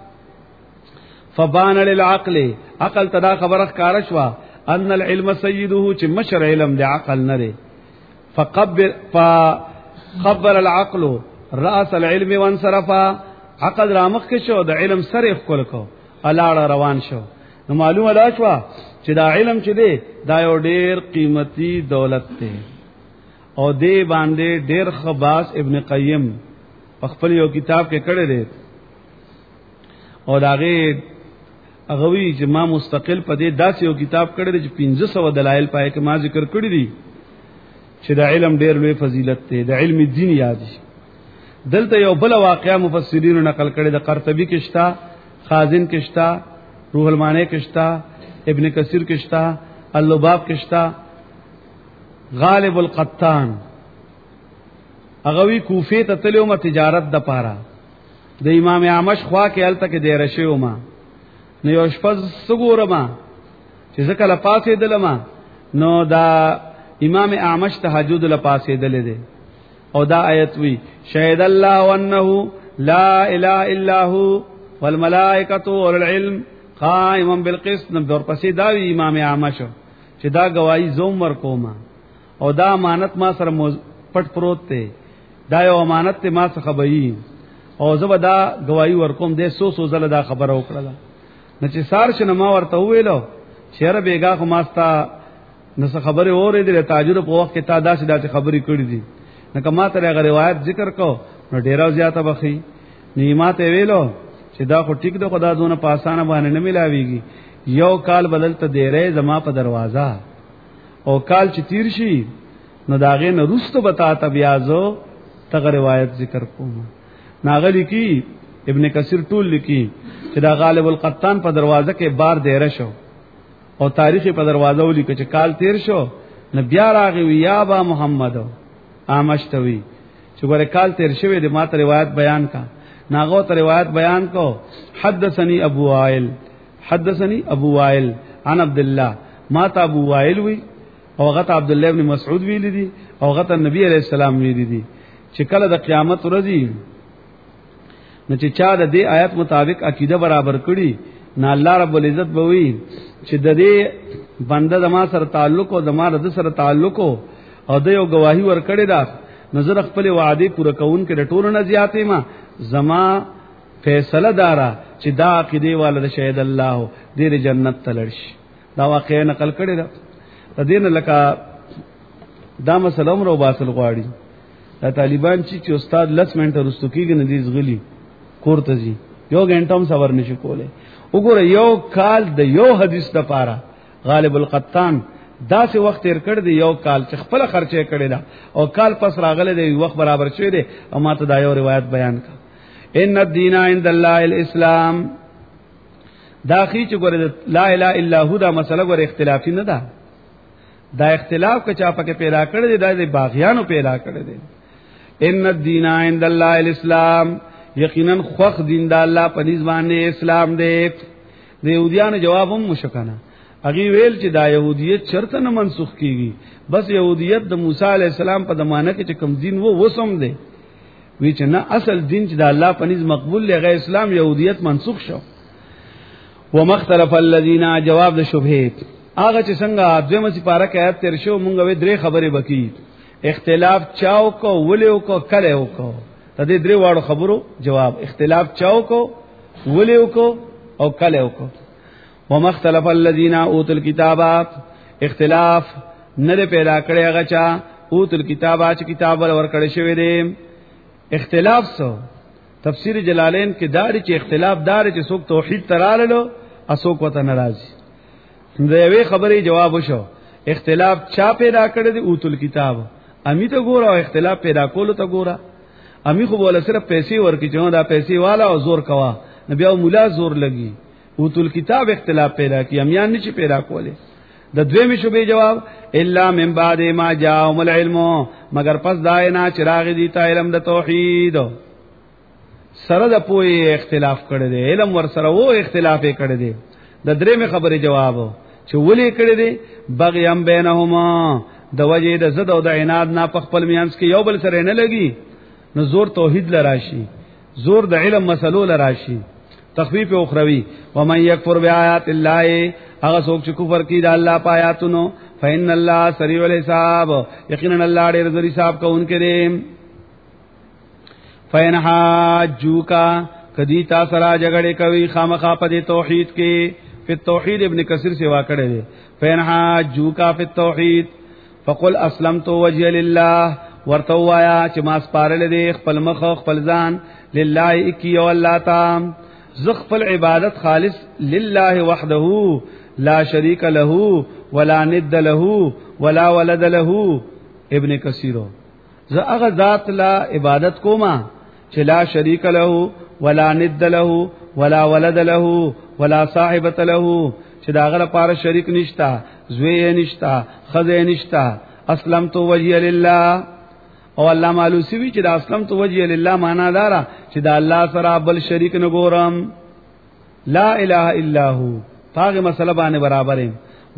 فبان للعقل عقل تدا خبره کار شوا ان العلم سيده چې مشر علم د عقل نه دی. فقبل العقل راس العلم وانصرفا. عقل رامخ کې شو د علم سره خپل کو الاړه روان شو. نو معلومه دا شو چې دا علم چې دی دا یو ډیر قیمتي دولت دی او دی باندې ډیر خباس ابن قیم خپل یو کتاب کې کړی دی او داغه اغوی چې ما مستقل په دې داس یو کتاب کړی دی چې 1500 دلایل پای کې ما ذکر کړی دي چې دا علم ډیر لوی فضیلت دی، د علم دین یاد شي. دلته یو بل واقعا مفسرین نقل کړی د قرطبی کې شتا، خازن کې شتا، روح المانی کې شتا، ابن کثیر کې شتا، اللباب کې شتا. غالب القطان اغوی کوفه ته تلو ما تجارت د پاره د امام اعمش خوا کې الته کې ډیر شیو ما نو یو شپه سګورما چې ځکه لا پاسې دلما نو دا امام اعمش تهجد لا پاسې دلې دي او دا آیت وی شهد الله انه لا اله الا هو والملائکه والعلم قائما بالقسط. نو در پسې دا وی امام اعمش چې دا گواہی زوم ور کوما او دا امانت ما سره پټ پروت ته، دا یو امانت ته ما څخه بئی او زه به دا گواہی ورکوم. دې سو زله دا خبره وکړه. نو چې سار شنه ما ورته ویلو شهر بیګا خو ماستا نو څه خبره اورې دې تاجر په وخت کې تا داسې خبرې کړې دي. نو کما ته هغه روایت ذکر کو نو ډیرو زیاته بخي نیمات ویلو چې دا خو ټیک ده، خدا دونه په اسانه باندې نه ملاويږي. یو کال بدلته دیره زما په دروازه او کال چې تیر شي نو داغه نه رستو بتا ته بیازو تغه روایت ذکر کوم. ناغلی کی ابن کثیر ټول لکی چې دا غالب القطان په دروازه کې بار دیره شو او تاریخ په دروازه ولیک چې کال تیر شو نو بیا راغی یا با محمد آمشتوی چې ګوره کال تیر شوی د ماته روایت بیان کا. ناغو ته روایت بیان کو حدثني ابو وائل، حدثني ابو وائل عن عبد الله، ما ته ابو وائل وی او غته عبد الله ابن مسعود ویل دي او غته نبی علیہ السلام ویل دي چې کله د قیامت ورځ نو چې چا د دې آیت مطابق عقیده برابر کړي نه الله رب العزت به وی چې د دې بنده زما سره تعلق او زما رد سره تعلق او د یو گواہی ور کړی دا نظر خپل وعده پوره کون کې د ټولو نه زیاتې ما زما فیصله دارا چې دا عقیده والد شهید الله دې جنت تلرش. دا واقعا نقل کړی دا دین لکه دا مسله عمر او باسل غواړي دا طالبان چې استاد لس منټه رستو کېږي نه دي زغلی کوړته زی یو غنټه هم صبر نشي کوله. وګوره یو کال د یو حدیث د پاره غالب القطان دا سه وخت تیر کړ دی، یو کال چې خپل خرچه کړی دا او کال پس راغله دی وخت برابر شوی دی. او ماته دا یو روایت بیان کا ان الدین عند الله الاسلام. دا خي چې ګوره لا اله الا هو دا مسله ګوره اختلافي نه ده، دا اختلاف که چا پکې پیدا کړی دی دا د باغیانو پیدا کړی دی. ان الدین عند الله الاسلام، یقینا خوخ دین د الله په نسبت باندې اسلام دی. د يهوديانو جواب هم مشکنه اغي ویل چې دا يهوديت چرته نه منسوخ کیږي، بس يهوديت د موسی عليه السلام په زمانه کې چې کوم دین وو وسوم دی وی چې نه اصل دین چې د الله په نسبت مقبول لغه اسلام يهوديت منسوخ شو. ومختلف الذين، جواب د شبهه هغه چې څنګه دویمه سپاره کې آیت تر شو مونږ وې درې خبرې بکی اختلاف چاو کو ولیو کو کله وکاو. ته دې درې واړو خبرو جواب اختلاف چاو کو ولیو کو او کله وکاو. ومختلف الذين اوتوا الكتاب، اختلاف نه پیدا کړی هغه چا اوتوا الكتاب چې کتاب ور کړی شوی دی. اختلاف سو تفسیر جلالین کې داري چې اختلاف دار چې څوک توحید ترالو اسوک وته ناراضي. د یوې خبرې جواب وشو اختلاف چا پیدا کړی دی اوتل کتاب، امی ته ګوره او اختلاف پیدا کولو ته ګوره. امی خو بوله صرف پیسې ورکی چې دا پیسې والا او زور کوا نبی او مولا زور لګي اوتل کتاب اختلاف پیدا کی امیان نشي پیدا کوله. د دویمه شوبې جواب الا من بعد ما جاءهم العلم مگر پس داینا چراغ دی تا علم د توحید سره د پوی اختلاف کړي دي علم ور سره وو اختلاف کړي دي. د درېمه خبره جواب چې ولي کړي دي بغیم بینهما د وجه د زد او د عناد نه په خپل میانس کې یو بل سره نه لګي نو زور توحید لراشي زور د علم مسلو لراشي. تخفیف اخروی ومن یکفر بیاات الله هغه څوک چې کفر کوي د الله پایاتونو فإن الله سریع الحساب یقینا الله ډېر زری حساب کوونکی دی. فإن حاجوکا کدی تا سره جګړه کوي خامخا په توحید کې په توحید ابن کثیر سیوا کړی دی. فإن حاجوکا په توحید فقل اسلمت وجهي لله ورته وایا چې ما سپارل دي خپل مخ خپل ځان لله اکی او الله تعالی زخفل عبادت خالص لله وحده لا شریک له ولا ند له ولا ولد له. ابن کثیر ز هغه ذات لا عبادت کوما چې لا شریک له ولا ند له ولا ولد له ولا صاحبه له چې دا غره پاره شریک نشتا زوی نشتا خزه نشتا. اسلمت وجهي لله او الله مالوسی وی چې دا اسلمت وجهي لله معنا دارا چې دا الله سره بل شریک نه ګورم لا اله الا هو پاغه مسله باندې برابرې.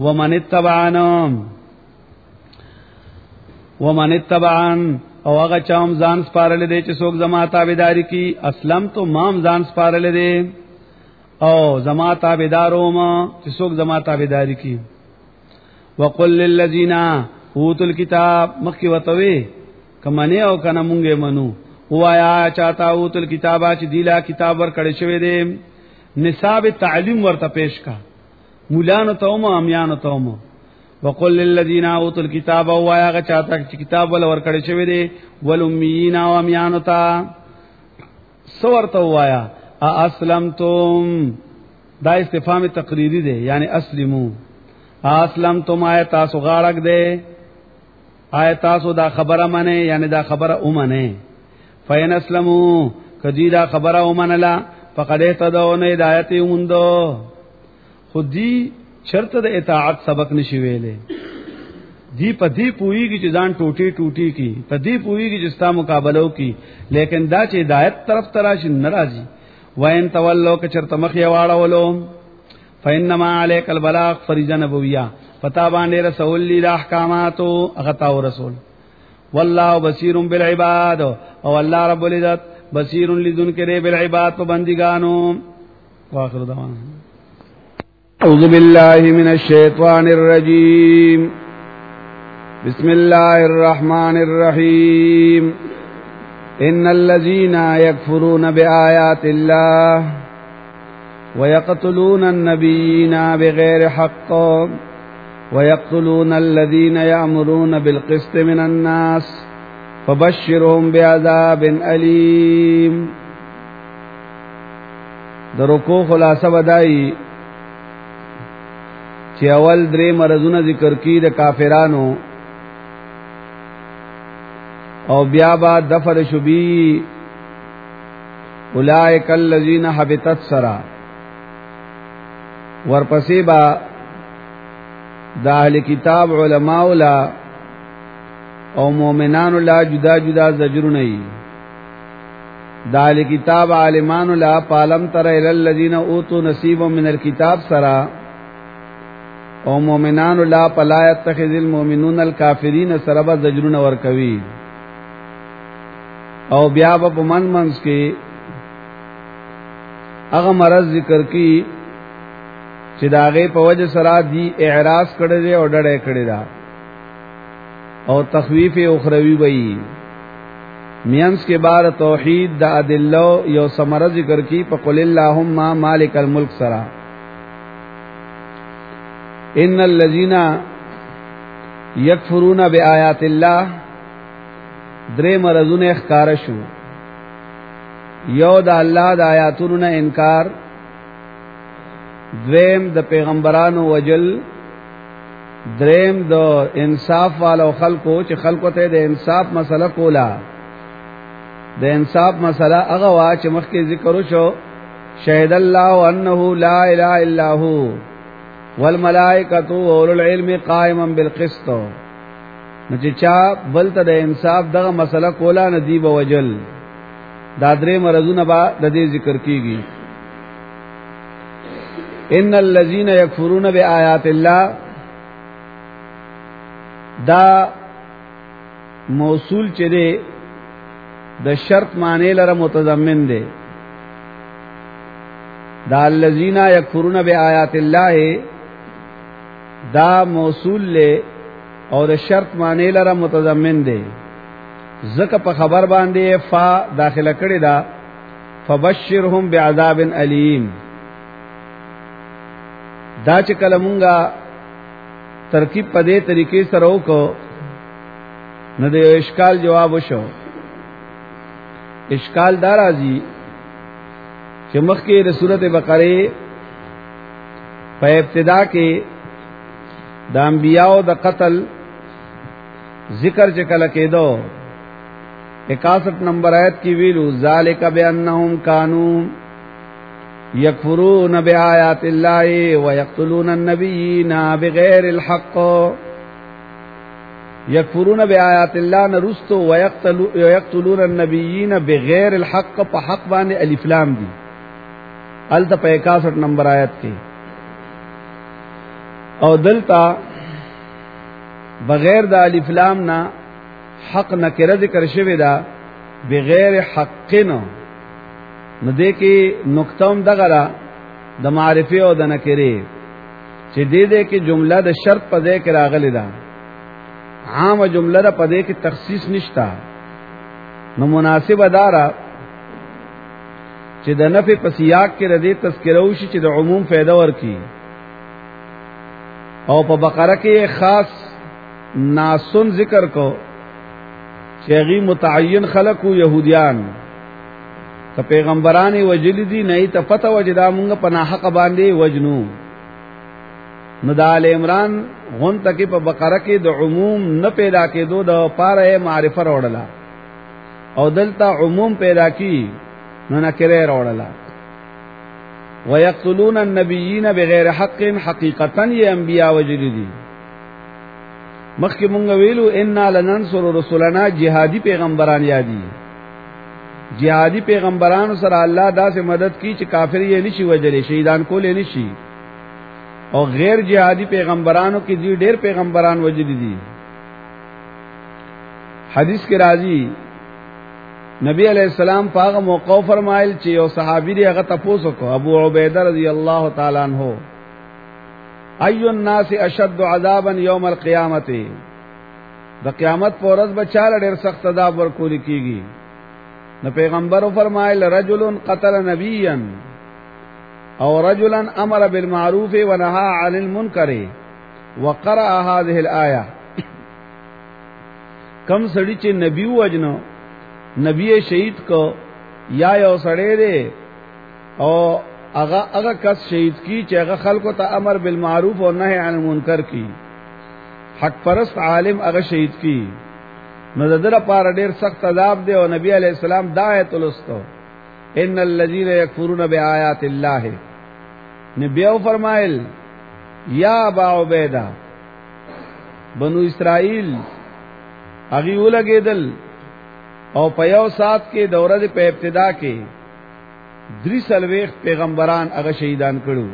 ومن اتبعن او هغه چام ځان سپارل دي چې څوک زما تابعداري کوي اسلمت مام ځان سپارل دي او زما تابعدارو ما چې څوک زما تابعداري کوي. وقل للذین اوتوا الكتاب مخکې وتوي کمنه او کنه مونږه منو وایا چاته اوتل کتابه چې دیلا کتاب ور کړی شوی دی نصاب تعلیم ورته پیش کا مولانو تومو امیانو تومو. وقل للذین اوتوا الكتاب وایا چاته چې کتاب ول ور کړی شوی دی ولمیین او امیانو تا سورته وایا اسلمتم دا استفهام تقریری دی یعنی اسلمو اسلمتم آیا تاسو غاړک دی آیا تاسو دا خبره منه یعنی دا خبره اومنه. فین اسلمو کدی دا خبره اومنلا فقد اهتدوا هدایت اومندو خودی شرط د اطاعت سبق نشي ویلې دی پدی پویږي چې ځان ټوټي کی پدی پویږي چې ستا مقابلو کی لیکن دا چې ہدایت طرف تراشي ناراضي. وین تولوا ک چرته مخ یې واړولو فینما علیک البلاغ فریضه نبویہ پتا باندې رسول لی احکاماتو غتا او رسول والله بصیر بالعباد او الله رب العزت بصیر لذنکر بالعباد په بندگانو. واخر دعوانا اعوذ بالله من الشیطان الرجیم بسم الله الرحمن الرحیم ان الذين يكفرون بآيات الله ويقتلون النبيين بغير حق ويقتلون الذين يأمرون بالقسط من الناس فبشرهم بعذاب أليم. درکو خلاصه بدای چې اول درې مرزونه ذکر کی د کافرانو او بیا با دفر شبی اولئک الذین حبطت سرا ورپسې با د اهل کتاب علماء لا او مؤمنان لا جدا جدا زجرونه ای د اهل کتاب عالمان لا پالم تر ال الذین اوتوا نصیبا من الكتاب سرا او مؤمنان لا پلا يتخذ المؤمنون الکافرین سربا زجرونه ورکوي او بیا په منځ کې هغه مرض ذکر کی چې داغه په وجه سره دی اعراض کړي او ډډه کړي دا او تخویف اخروی وی میانس کے بعد توحید دا ادلو یو ثمره ذکر کی په قل اللهم مالک الملک سرا ان الذين يكفرون بآيات الله درې مرزونه اخکار شو یو د الله د آیاتونو نه انکار دویم د پیغمبرانو وجل دریم د انصاف والو خلقو چې خلقو ته د انصاف مسله کولا د انصاف مسله هغه وا چې مخکې ذکر وشو شهد الله انه لا اله الا هو والملائکه واولو العلم قائما بالقسط نو چې چا بل ته د انصاف دغه مسله کولا ندی بوجل دا درې مرزونه با د دې ذکر کیږي ان الذين يكفرون بآيات الله دا موصول چې دی د شرط معنی لره متضمن دی دا الذين يكفرون بآيات الله دا موصول له او د شرط معنی لره متضمن دی زکه په خبر باندې فا داخله کړی دا فبشرهم بعذاب الیم دا چې کله مونږه ترکیب په دې طریقې سره وکړو نو د اشکال جواب وشو اشکال دا راځي چې مخکې د سورته بقره په ابتدا کې د انبیاء د قتل ذکر چې کله کېدو 61 نمبر آیت کی ویلو ذالک بانهم کانوا یکفرون بآیات الله ويقتلون النبیین بغیر الحق یکفرون بآیات الله نرستو ويقتلون النبیین بغیر الحق په حق باندې الف لام دي الته په 61 نمبر آیت کې او دلتا بغیر د الف لام نا حق نکره ذکر شوی دا بغیر حقنا نو دې کې نقطوم دغه را د معرفه او د نکره چې دې کې جمله د شرط په ځای کې راغلی دا عام جمله د په دې کې تخصیص نشتا نو مناسب اداره چې د نفي په سیاق کې ردی تذکره وشي چې د عموم فائدہ ورکي او په بقره کې خاص ناسن ذکر کو چې غي متعین خلقو يهوديان که پیغمبراني وجلی دي نه ته پته وجدا مونږ په ناحق باندې وجنو نو د آل عمران غون تکي په بقره کې د عموم نه پیدا کېدو د پاره معرفه وروړه او دلته عموم پیدا کی نو نکره وروړه ويقتلون النبيين بغیر حق حقیقتا یہ انبیاء وجلی دي مخکې مونږ ویلو ان لننصر رسلنا جهادي پیغمبران یادي جهادي پیغمبرانو سره الله داسې مدد کی چې کافر یې نشي وجلې شهیدان کول یې نشي او غیر جهادي پیغمبرانو کې دي ډېر پیغمبران وجلی دي حدیث کې راځي نبی علیہ السلام پاغه موقع فرمایل چې یو صحابي دی هغه تاسو کو ابو عبیده رضی الله تعالی عنہ ای الناس اشد عذابا یوم القیامت د قیامت پر ورځ به چاله ډېر سخت عذاب ورکول کیږي نو پیغمبر فرمایل رجل قتل نبیا او رجلا امر بالمعروف ونهى عن المنکر وقرأ هذه الايه کم سړی چې نبی وجنو نبی شهید کو یا یو سړی دی او هغه کس شهید کی چې هغه خلکو ته امر بالمعروف او نهی عن المنکر کی حق پرست عالم هغه شهید کی نو دغه لپاره ډیر سخت عذاب دی او نبی علی السلام دا آیت ولستو ان الذين يكفرون بآيات الله نبی او فرمایل یا ابا عبیدہ بنو اسرائیل هغه ولګیدل او په یو سات کې دوره د په ابتدا کې 3 پیغمبران هغه شهیدان کړو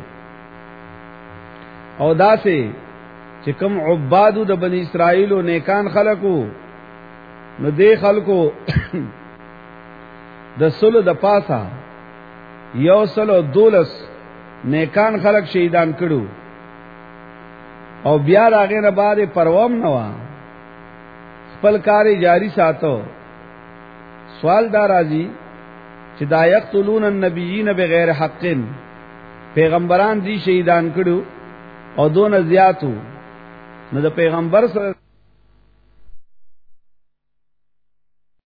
او داسې چې کوم عبادو د بنی اسرائیل او نیکان خلقو نو دې خلقو د سلو د پاسا یو سلو دولس نیکان خلق شهیدان کړو او بیا راغې نه بعد پروام نه وا خپل کار جاری ساتو سوال دا راځي چې دا یقتلون النبیین بغیر حق پیغمبران دي شهیدان کړو او دون زیاتو نو د پیغمبر سره